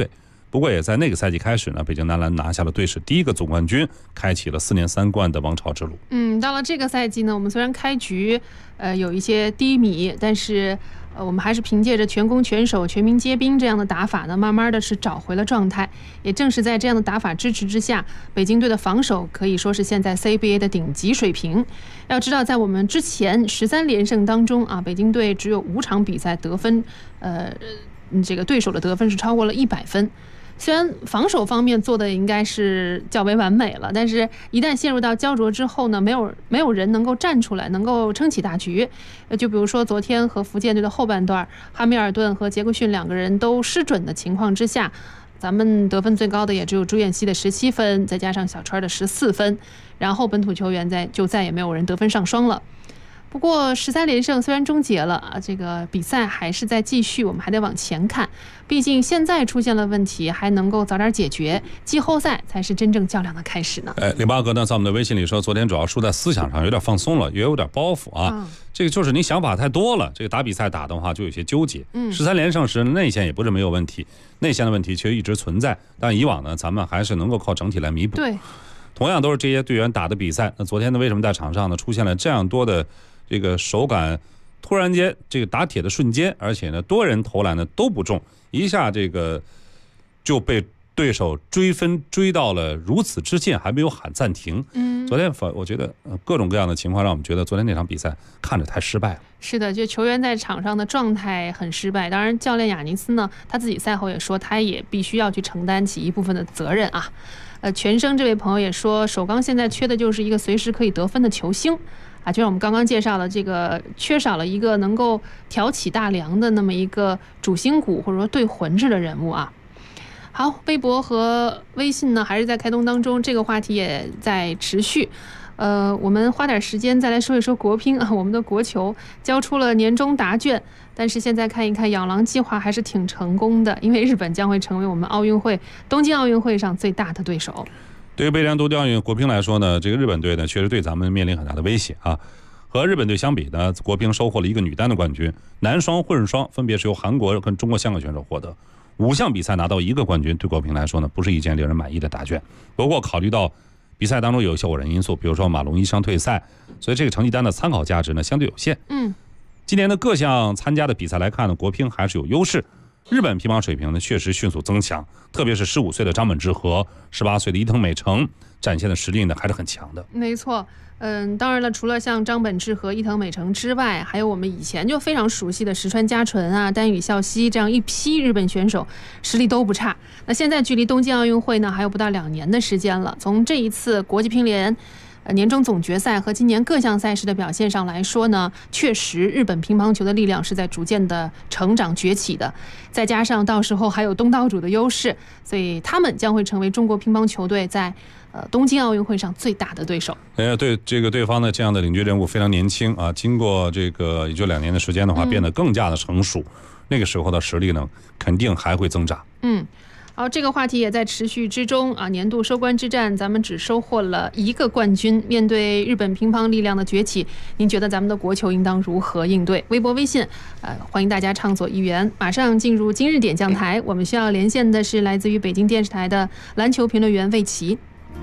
不过也在那个赛季开始呢，北京男篮拿下了队史第一个总冠军，开启了4年3冠的王朝之路。 到了这个赛季呢，我们虽然开局有一些低迷，但是我们还是凭借着全攻全守、全民皆兵这样的打法呢，慢慢的是找回了状态。也正是在这样的打法支持之下，北京队的防守可以说是现在 CBA 的顶级水平。要知道，在我们之前13连胜当中啊，北京队只有5场比赛得分，这个对手的得分是超过了100分。虽然防守方面做的应该是较为完美了，但是一旦陷入到焦灼之后呢，没有人能够站出来，能够撑起大局。就比如说昨天和福建队的后半段，哈密尔顿和杰克逊2个人都失准的情况之下，咱们得分最高的也只有朱彦曦的17分，再加上小川的14分，然后本土球员就再也没有人得分上双了。不过13连胜虽然终结了啊，这个比赛还是在继续，我们还得往前看。毕竟现在出现了问题，还能够早点解决，季后赛才是真正较量的开始呢。 李八哥呢在我们的微信里说，昨天主要输在思想上，有点放松了，也有点包袱啊。这个就是你想法太多了，这个打比赛打的话就有些纠结。13连胜时内线也不是没有问题，内线的问题却一直存在，但以往呢咱们还是能够靠整体来弥补。 对， 同样都是这些队员打的比赛，那昨天呢为什么在场上呢出现了这样多的这个手感突然间这个打铁的瞬间，而且呢多人投篮呢都不中，一下这个就被对手追分追到了如此之近，还没有喊暂停。昨天我觉得各种各样的情况让我们觉得昨天那场比赛看着太失败了。 是的，就球员在场上的状态很失败。当然教练亚尼斯呢，他自己赛后也说，他也必须要去承担起一部分的责任啊。全生这位朋友也说，首钢现在缺的就是一个随时可以得分的球星啊，就像我们刚刚介绍了，这个缺少了一个能够挑起大梁的那么一个主心骨或者说队魂式的人物啊。好，微博和微信呢还是在开通当中，这个话题也在持续。我们花点时间再来说一说国乒啊，我们的国球交出了年终答卷，但是现在看一看养狼计划还是挺成功的，因为日本将会成为我们东京奥运会上最大的对手。 对于北京冬季奥运国乒来说呢，这个日本队呢确实对咱们面临很大的威胁啊。和日本队相比呢，国乒收获了一个女单的冠军，男双、混双分别是由韩国跟中国香港选手获得。5项比赛拿到1个冠军，对国乒来说呢，不是一件令人满意的答卷。不过考虑到比赛当中有一些偶然因素，比如说马龙因伤退赛，所以这个成绩单的参考价值呢相对有限。今年的各项参加的比赛来看呢，国乒还是有优势。日本乒乓水平呢确实迅速增强，特别是15岁的张本智和18岁的伊藤美诚展现的实力呢还是很强的。 没错。当然了，除了像张本智和伊藤美诚之外，还有我们以前就非常熟悉的石川佳纯啊、丹羽孝希这样一批日本选手，实力都不差。那现在距离东京奥运会呢还有不到2年的时间了。从这一次国际乒联年终总决赛和今年各项赛事的表现上来说呢，确实日本乒乓球的力量是在逐渐的成长崛起的，再加上到时候还有东道主的优势，所以他们将会成为中国乒乓球队在东京奥运会上最大的对手。 对这个对方的这样的领军人物非常年轻啊，经过这个也就2年的时间的话，变得更加的成熟，那个时候的实力呢肯定还会增长。 好，这个话题也在持续之中啊。年度收官之战，咱们只收获了1个冠军。面对日本乒乓力量的崛起，您觉得咱们的国球应当如何应对？微博、微信，欢迎大家畅所欲言。马上进入今日点将台，我们需要连线的是来自于北京电视台的篮球评论员魏琦。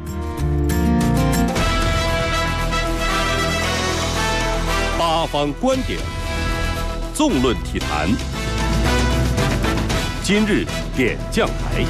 八方观点，纵论体坛。今日点将台。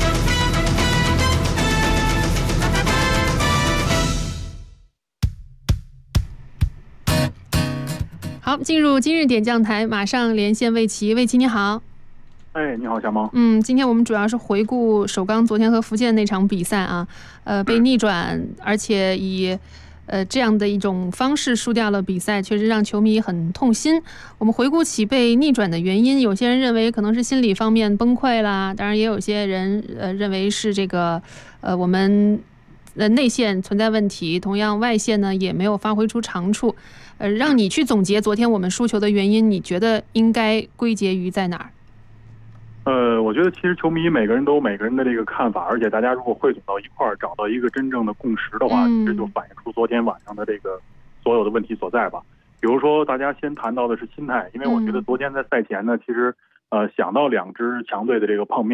好，进入今日点将台，马上连线魏琦。魏琦你好。 你好，小猫。 今天我们主要是回顾首钢昨天和福建那场比赛啊，被逆转，而且以这样的一种方式输掉了比赛，确实让球迷很痛心。我们回顾起被逆转的原因，有些人认为可能是心理方面崩溃啦，当然也有些人认为是这个我们内线存在问题，同样外线呢也没有发挥出长处。让你去总结昨天我们输球的原因，你觉得应该归结于在哪儿？ 我觉得其实球迷每个人都有每个人的这个看法，而且大家如果汇总到一块儿，找到一个真正的共识的话，其实就反映出昨天晚上的这个所有的问题所在吧。比如说，大家先谈到的是心态，因为我觉得昨天在赛前呢，其实想到2支强队的这个碰面，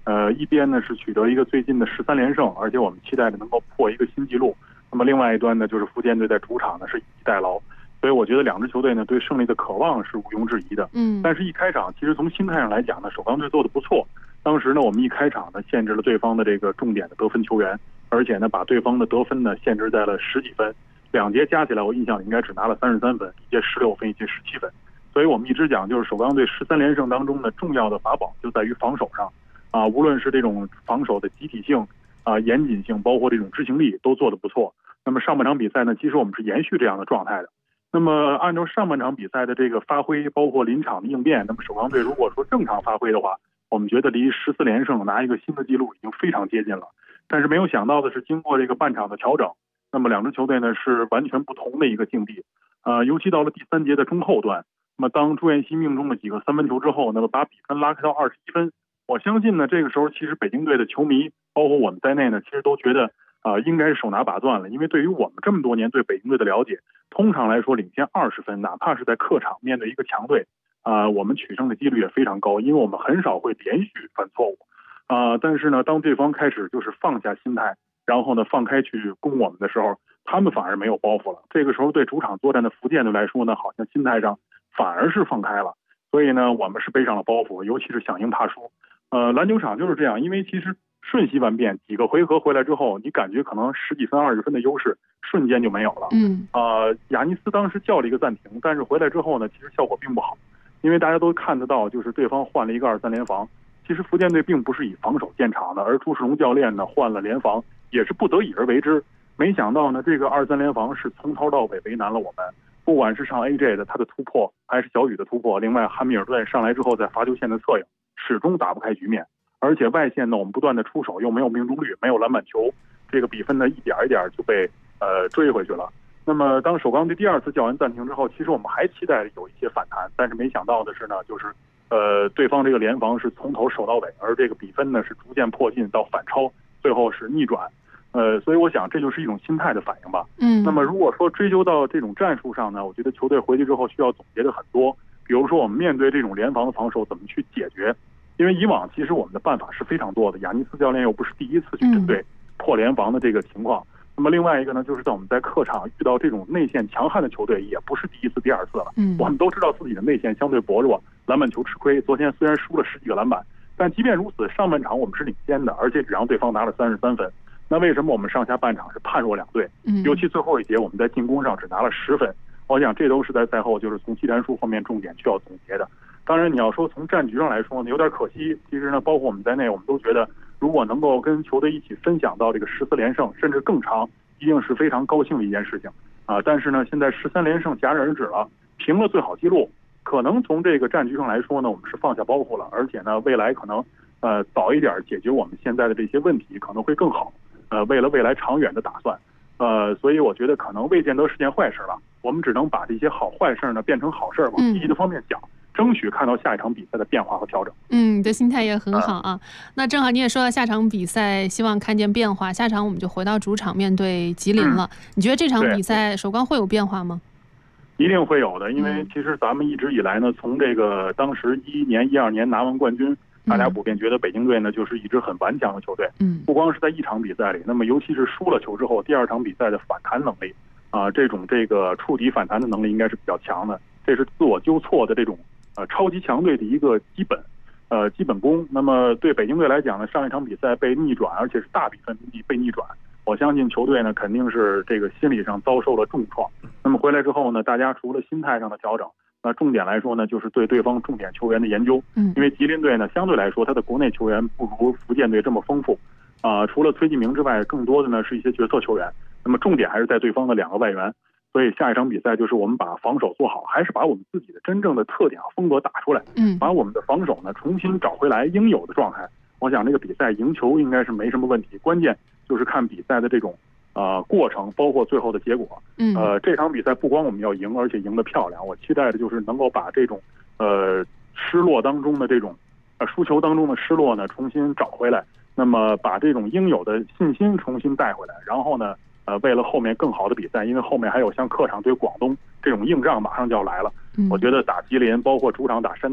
一边呢是取得一个最近的13连胜，而且我们期待着能够破一个新纪录。那么另外一端呢，就是福建队在主场呢是以逸待劳，所以我觉得两支球队呢对胜利的渴望是毋庸置疑的。但是一开场其实从心态上来讲呢，首钢队做得不错。当时呢我们一开场呢限制了对方的这个重点的得分球员，而且呢把对方的得分呢限制在了10几分，2节加起来我印象里应该只拿了33分，一节16分，一节17分。所以我们一直讲，就是首钢队13连胜当中的重要的法宝就在于防守上无论是这种防守的集体性严谨性，包括这种执行力都做得不错。那么上半场比赛呢，其实我们是延续这样的状态的。那么按照上半场比赛的这个发挥，包括临场的应变，那么首钢队如果说正常发挥的话，我们觉得离14连胜拿一个新的纪录已经非常接近了。但是没有想到的是，经过这个半场的调整，那么两支球队呢是完全不同的一个境地。尤其到了第3节的中后段，那么当朱彦西命中了几个3分球之后，那么把比分拉开到21分。我相信呢，这个时候其实北京队的球迷，包括我们在内呢，其实都觉得应该是手拿把攥了。因为对于我们这么多年对北京队的了解，通常来说领先20分，哪怕是在客场面对一个强队，我们取胜的几率也非常高，因为我们很少会连续犯错误。但是呢，当对方开始就是放下心态，然后呢放开去攻我们的时候，他们反而没有包袱了。这个时候对主场作战的福建队来说呢，好像心态上反而是放开了。所以呢，我们是背上了包袱，尤其是想赢怕输。篮球场就是这样，因为其实瞬息万变，几个回合回来之后，你感觉可能10几分、20分的优势瞬间就没有了。亚尼斯当时叫了一个暂停，但是回来之后呢，其实效果并不好，因为大家都看得到，就是对方换了一个2-3联防。其实福建队并不是以防守见长的，而朱世龙教练呢换了联防，也是不得已而为之。没想到呢，这个2-3联防是从头到尾为难了我们。不管是上 AJ 的他的突破，还是小雨的突破，另外汉密尔顿上来之后在罚球线的侧影始终打不开局面，而且外线呢我们不断的出手，又没有命中率，没有篮板球，这个比分呢一点一点就被追回去了。那么当首钢队第2次叫完暂停之后，其实我们还期待有一些反弹，但是没想到的是呢，就是对方这个联防是从头守到尾，而这个比分呢是逐渐迫近到反超，最后是逆转。所以我想这就是一种心态的反应吧。那么如果说追究到这种战术上呢，我觉得球队回去之后需要总结的很多。比如说我们面对这种联防的防守怎么去解决，因为以往其实我们的办法是非常多的，亚尼斯教练又不是第一次去针对破联防的这个情况。那么另外一个呢，就是在我们在客场遇到这种内线强悍的球队，也不是第一次、第2次了。我们都知道自己的内线相对薄弱，篮板球吃亏。昨天虽然输了10几个篮板，但即便如此，上半场我们是领先的，而且只让对方拿了33分。那为什么我们上下半场是判若两队？尤其最后一节我们在进攻上只拿了10分。我想这都是在赛后就是从技战术方面重点需要总结的。当然你要说从战局上来说呢，有点可惜。其实呢，包括我们在内，我们都觉得如果能够跟球队一起分享到这个14连胜甚至更长，一定是非常高兴的一件事情但是呢，现在13连胜戛然而止了，平了最好记录。可能从这个战局上来说呢，我们是放下包袱了，而且呢，未来可能早一点解决我们现在的这些问题可能会更好。为了未来长远的打算，所以我觉得可能未见得是件坏事了。我们只能把这些好坏事呢变成好事，往积极的方面想，争取看到下一场比赛的变化和调整。 你的心态也很好啊。那正好你也说到下场比赛希望看见变化，下场我们就回到主场面对吉林了。你觉得这场比赛首钢会有变化吗？ 一定会有的，因为其实咱们一直以来呢，从这个当时11年、12年拿完冠军，大家普遍觉得北京队呢就是一支很顽强的球队。不光是在一场比赛里，那么尤其是输了球之后，第2场比赛的反弹能力这个触底反弹的能力应该是比较强的，这是自我纠错的这种超级强队的一个基本功。那么对北京队来讲呢，上一场比赛被逆转，而且是大比分被逆转，我相信球队呢肯定是这个心理上遭受了重创。那么回来之后呢，大家除了心态上的调整，那重点来说呢，就是对对方重点球员的研究。因为吉林队呢相对来说他的国内球员不如福建队这么丰富除了崔继明之外，更多的呢是一些角色球员。那么重点还是在对方的2个外援。所以下一场比赛就是我们把防守做好，还是把我们自己的真正的特点和风格打出来，把我们的防守呢重新找回来应有的状态。我想这个比赛赢球应该是没什么问题，关键就是看比赛的这种过程，包括最后的结果。这场比赛不光我们要赢，而且赢得漂亮。我期待的就是能够把这种失落当中的这种输球当中的失落呢重新找回来，那么把这种应有的信心重新带回来，然后呢为了后面更好的比赛，因为后面还有像客场对广东这种硬仗马上就要来了。我觉得打吉林，包括主场打山东，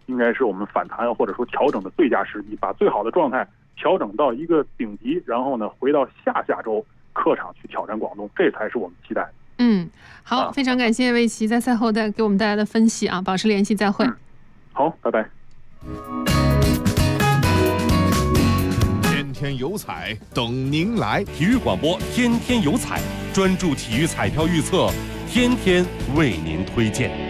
应该是我们反弹或者说调整的最佳时机，把最好的状态调整到一个顶级，然后呢回到下周客场去挑战广东，这才是我们期待的。 好，非常感谢魏奇在赛后给我们带来的分析啊，保持联系，再会。 好，拜拜。 天天有彩等您来， 体育广播天天有彩，专注体育彩票预测，天天为您推荐。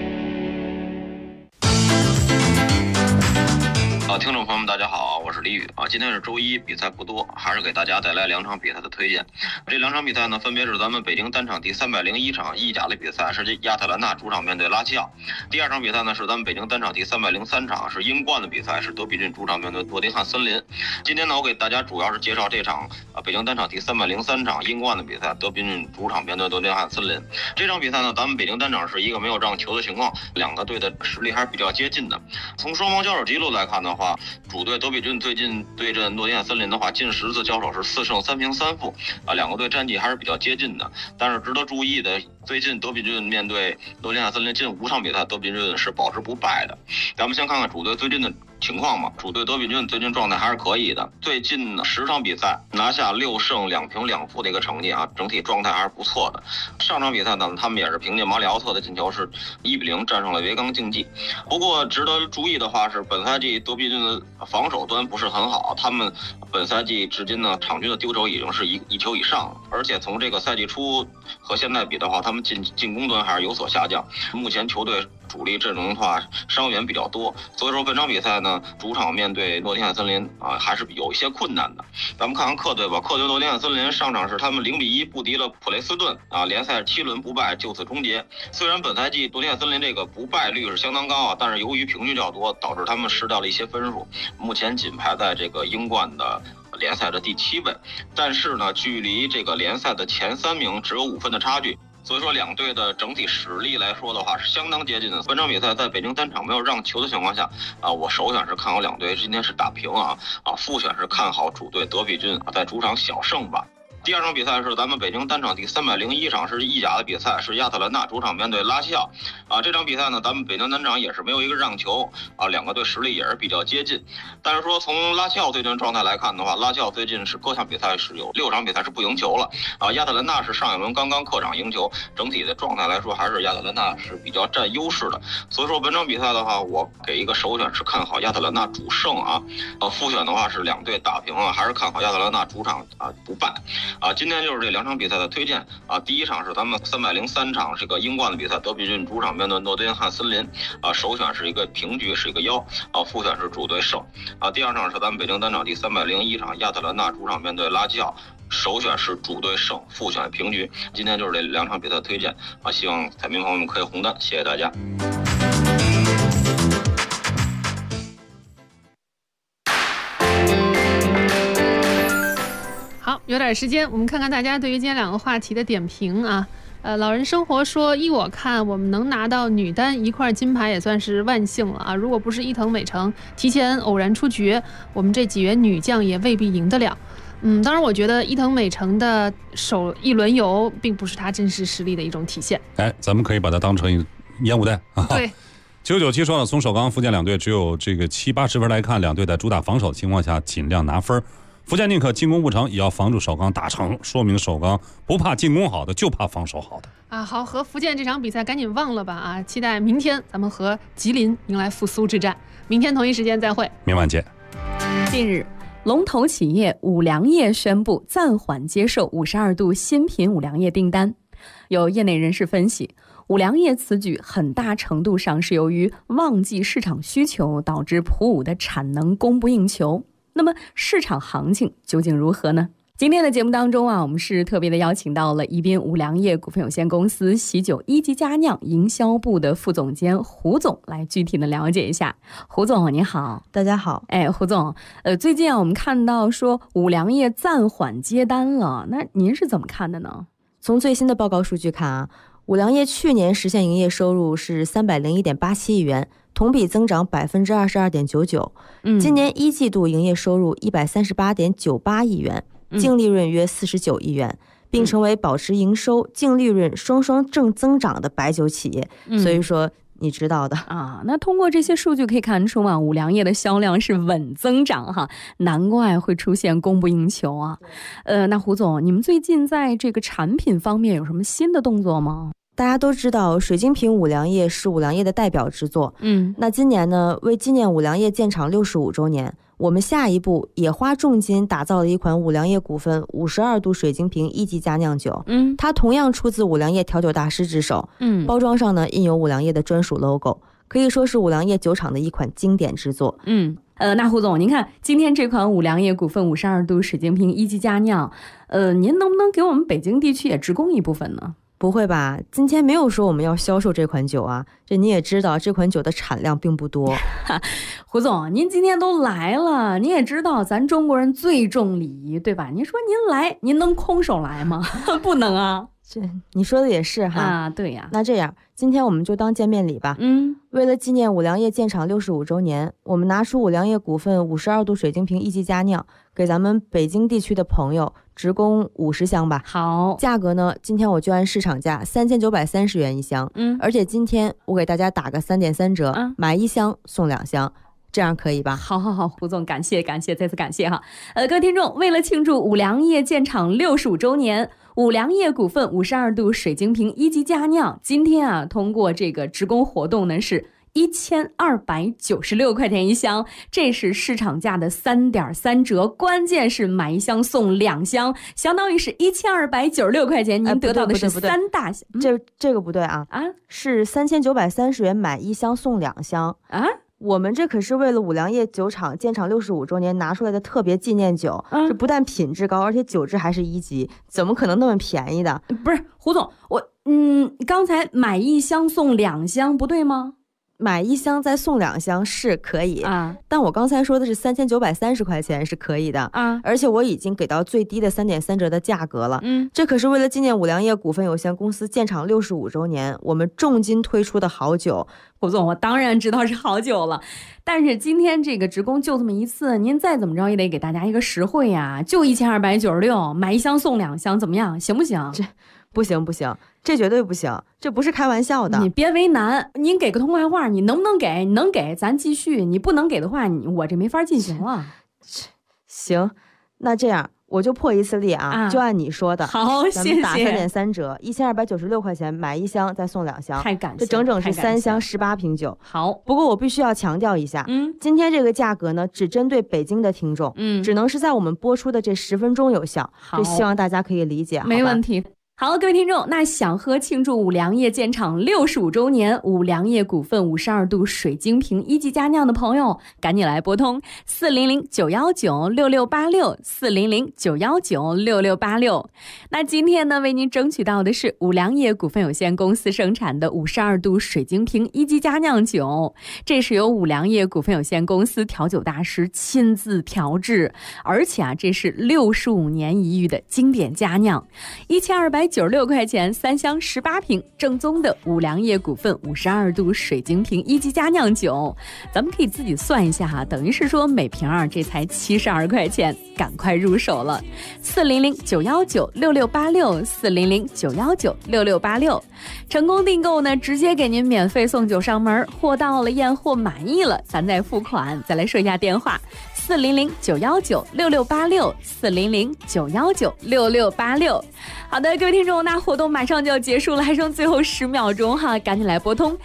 听众朋友们，大家好，我是李宇啊。今天是周一，比赛不多，还是给大家带来2场比赛的推荐。这2场比赛呢，分别是咱们北京单场第301场意甲的比赛，是亚特兰大主场面对拉齐奥；第2场比赛呢，是咱们北京单场第303场，是英冠的比赛，是德比郡主场面对诺丁汉森林。今天呢，我给大家主要是介绍这场北京单场第303场英冠的比赛，德比郡主场面对诺丁汉森林。这场比赛呢，咱们北京单场是一个没有让球的情况，两个队的实力还是比较接近的。从双方交手记录来看的话，主队德比郡最近对阵诺丁汉森林的话，近10次交手是4胜3平3负啊，两个队战绩还是比较接近的。但是值得注意的，最近德比郡面对诺丁汉森林近5场比赛，德比郡是保持不败的。咱们先看看主队最近的情况嘛，主队德比郡最近状态还是可以的，最近10场比赛拿下6胜2平2负的一个成绩啊，整体状态还是不错的。上场比赛呢，他们也是凭借马里奥特的进球是1比0战胜了维冈竞技。不过值得注意的话是，本赛季德比郡的防守端不是很好，他们本赛季至今呢，场均的丢球已经是一球以上了，而且从这个赛季初和现在比的话，他们进攻端还是有所下降。目前球队主力阵容的话，伤员比较多，所以说本场比赛呢，主场面对诺丁汉森林啊，还是有一些困难的。咱们看看客队吧，客队诺丁汉森林上场时他们0比1不敌了普雷斯顿啊，联赛7轮不败就此终结。虽然本赛季诺丁汉森林这个不败率是相当高啊，但是由于平均较多，导致他们失掉了一些分数，目前仅排在这个英冠的联赛的第7位，但是呢，距离这个联赛的前3名只有5分的差距。所以说两队的整体实力来说的话是相当接近的。本场比赛在北京单场没有让球的情况下啊，我首选是看好两队今天是打平副选是看好主队德比郡在主场小胜吧。第2场比赛是咱们北京单场第301场，是意甲的比赛，是亚特兰大主场面对拉齐奥啊。这场比赛呢，咱们北京单场也是没有一个让球啊，两个队实力也是比较接近。但是说从拉齐奥最近状态来看的话，拉齐奥最近是各项比赛是有6场比赛是不赢球了啊。亚特兰大是上一轮刚刚客场赢球，整体的状态来说还是亚特兰大是比较占优势的。所以说本场比赛的话，我给一个首选是看好亚特兰大主胜啊。副选的话是两队打平啊，还是看好亚特兰大主场啊不败。今天就是这2场比赛的推荐啊。第1场是咱们303场这个英冠的比赛，德比郡主场面对诺丁汉森林啊，首选是一个平局，是一个1啊，副选是主队胜啊。第2场是咱们北京单场第301场，亚特兰大主场面对拉齐奥，首选是主队胜，副选平局。今天就是这2场比赛推荐啊，希望彩民朋友们可以红单，谢谢大家。 好，有点时间，我们看看大家对于今天2个话题的点评啊。老人生活说，依我看，我们能拿到女单1块金牌也算是万幸了啊！如果不是伊藤美诚提前偶然出局，我们这几员女将也未必赢得了。当然，我觉得伊藤美诚的首1轮游并不是她真实实力的一种体现。 咱们可以把它当成烟雾弹啊。 对。 997说了，从首钢、福建两队只有这个70-80分来看，两队在主打防守的情况下尽量拿分。福建宁可进攻不成，也要防住首钢打成，说明首钢不怕进攻好的，就怕防守好的啊。好，和福建这场比赛赶紧忘了吧啊！期待明天咱们和吉林迎来复苏之战。明天同一时间再会， 明晚见。 近日，龙头企业五粮液宣布暂缓接受52度新品五粮液订单。有业内人士分析，五粮液此举很大程度上是由于旺季市场需求导致普五的产能供不应求。那么市场行情究竟如何呢？今天的节目当中我们是特别的邀请到了宜宾五粮液股份有限公司喜酒1级佳酿营销部的副总监胡总来具体的了解一下。胡总你好。 大家好。 胡总，最近我们看到说五粮液暂缓接单了，那您是怎么看的呢？ 从最新的报告数据看五粮液去年实现营业收入是301.87亿元，同比增长22.99%。今年1季度营业收入138.98亿元，净利润约49亿元，并成为保持营收、净利润双双正增长的白酒企业。所以说你知道的啊。那通过这些数据可以看出嘛，五粮液的销量是稳增长哈，难怪会出现供不应求啊。那胡总，你们最近在这个产品方面有什么新的动作吗？ 大家都知道水晶瓶五粮液是五粮液的代表之作，那今年呢，为纪念五粮液建厂65周年，我们下一步也花重金打造了一款五粮液股份52度水晶瓶1级佳酿酒，它同样出自五粮液调酒大师之手，包装上呢印有五粮液的专属 logo， 可以说是五粮液酒厂的一款经典之作。 那胡总，您看今天这款五粮液股份52度水晶瓶1级佳酿，您能不能给我们北京地区也直供一部分呢？ 不会吧，今天没有说我们要销售这款酒啊，这你也知道这款酒的产量并不多。 胡总，您今天都来了，您也知道咱中国人最重礼仪，对吧？您说您来，您能空手来吗？不能啊。 这你说的也是哈啊，对呀。 那这样，今天我们就当见面礼吧。为了纪念五粮液建厂65周年，我们拿出五粮液股份52度水晶瓶1级佳酿，给咱们北京地区的朋友直供50箱吧。 好， 价格呢，今天我就按市场价3930元一箱。而且今天我给大家打个3.3折，买1箱送2箱。这样可以吧？ 好，胡总，感谢，再次感谢哈。各位听众，为了庆祝五粮液建厂65周年，五粮液股份52度水晶瓶1级佳酿，今天啊，通过这个直供活动呢是1296块钱一箱，这是市场价的3.3折，关键是买1箱送2箱，相当于是1296块钱，您得到的是3大箱。 这个不对啊，是3930元买1箱送2箱啊。我们这可是为了五粮液酒厂建厂65周年拿出来的特别纪念酒，这不但品质高，而且酒质还是1级，怎么可能那么便宜的？ 不是胡总，刚才买1箱送2箱不对吗？ 买1箱再送2箱是可以啊，但我刚才说的是3930块钱是可以的啊，而且我已经给到最低的3.3折的价格了。这可是为了纪念五粮液股份有限公司建厂65周年，我们重金推出的好酒。 胡总，我当然知道是好酒了，但是今天这个直供就这么一次，您再怎么着也得给大家一个实惠呀，就1296，买1箱送2箱，怎么样？行不行？ 这不行，这绝对不行，这不是开玩笑的。 你别为难，您给个痛快话，你能不能给？你能给咱继续，你不能给的话，我这没法进行了。 行，那这样我就破一次例啊，就按你说的。 好，谢谢。 咱们打3.3折，1296块钱买1箱再送2箱， 太感谢， 这整整是3箱18瓶酒。 好， 不过我必须要强调一下，今天这个价格呢，只针对北京的听众，只能是在我们播出的这10分钟有效，这希望大家可以理解。 没问题。好，各位听众，那想喝庆祝五粮液建厂65周年五粮液股份52度水晶瓶1级佳酿的朋友，赶紧来拨通400-919-6686，400-919-6686。那今天呢，为您争取到的是五粮液股份有限公司生产的52度水晶瓶1级佳酿酒，这是由五粮液股份有限公司调酒大师亲自调制，而且啊，这是65年一遇的经典佳酿，1296块钱3箱18瓶，正宗的五粮液股份52度水晶瓶1级佳酿酒，咱们可以自己算一下哈，等于是说每瓶这才72块钱，赶快入手了。400-919-6686，400-919-6686，成功订购呢，直接给您免费送酒上门，货到了验货满意了，咱再付款。再来说一下电话：400-919-6686，400-919-6686。好的，各位听众，那活动马上就要结束了，还剩最后10秒钟哈，赶紧来拨通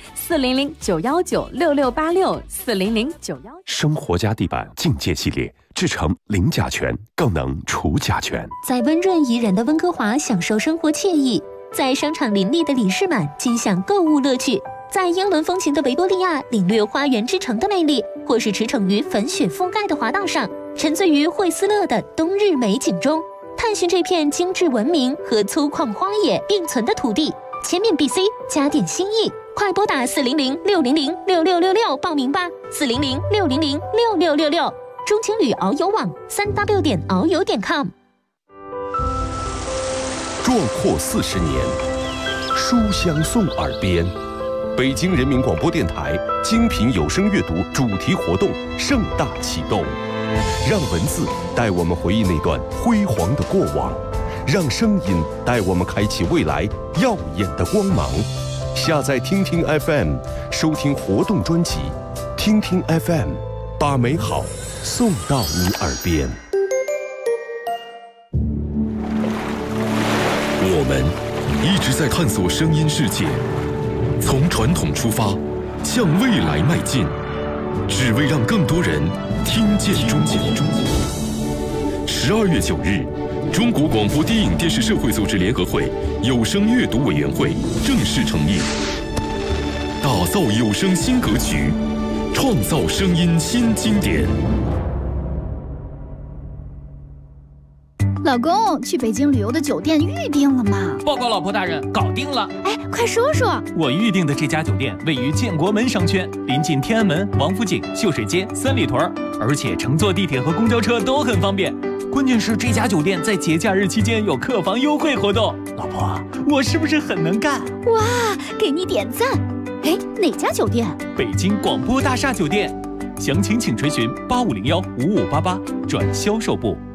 400-919-6686，400-919。 生活家地板境界系列，制成零甲醛，更能除甲醛。 在温润宜人的温哥华享受生活惬意，在商场林立的里士满尽享购物乐趣，在英伦风情的维多利亚领略花园之城的魅力，或是驰骋于粉雪覆盖的滑道上，沉醉于惠斯勒的冬日美景中，探寻这片精致文明和粗犷荒野并存的土地。前面 BC 加点心意，快拨打400-600-6666报名吧，400-600-6666。中青旅遨游网3w.遨游.com。 壮阔40年，书香送耳边。北京人民广播电台精品有声阅读主题活动盛大启动，让文字带我们回忆那段辉煌的过往，让声音带我们开启未来耀眼的光芒。 下载听听 FM， 收听活动专辑。听听 FM， 把美好送到你耳边。 我们一直在探索声音世界，从传统出发，向未来迈进，只为让更多人听见中国。12月9日，中国广播电影电视社会组织联合会有声阅读委员会正式成立，打造有声新格局，创造声音新经典。 老公，去北京旅游的酒店预定了吗？ 报告老婆大人，搞定了。 哎，快说说。 我预定的这家酒店位于建国门商圈，临近天安门、王府井、秀水街、三里屯，而且乘坐地铁和公交车都很方便。关键是这家酒店在节假日期间有客房优惠活动。老婆，我是不是很能干？ 哇，给你点赞。哎，哪家酒店？ 北京广播大厦酒店。详情请垂询85015588转销售部。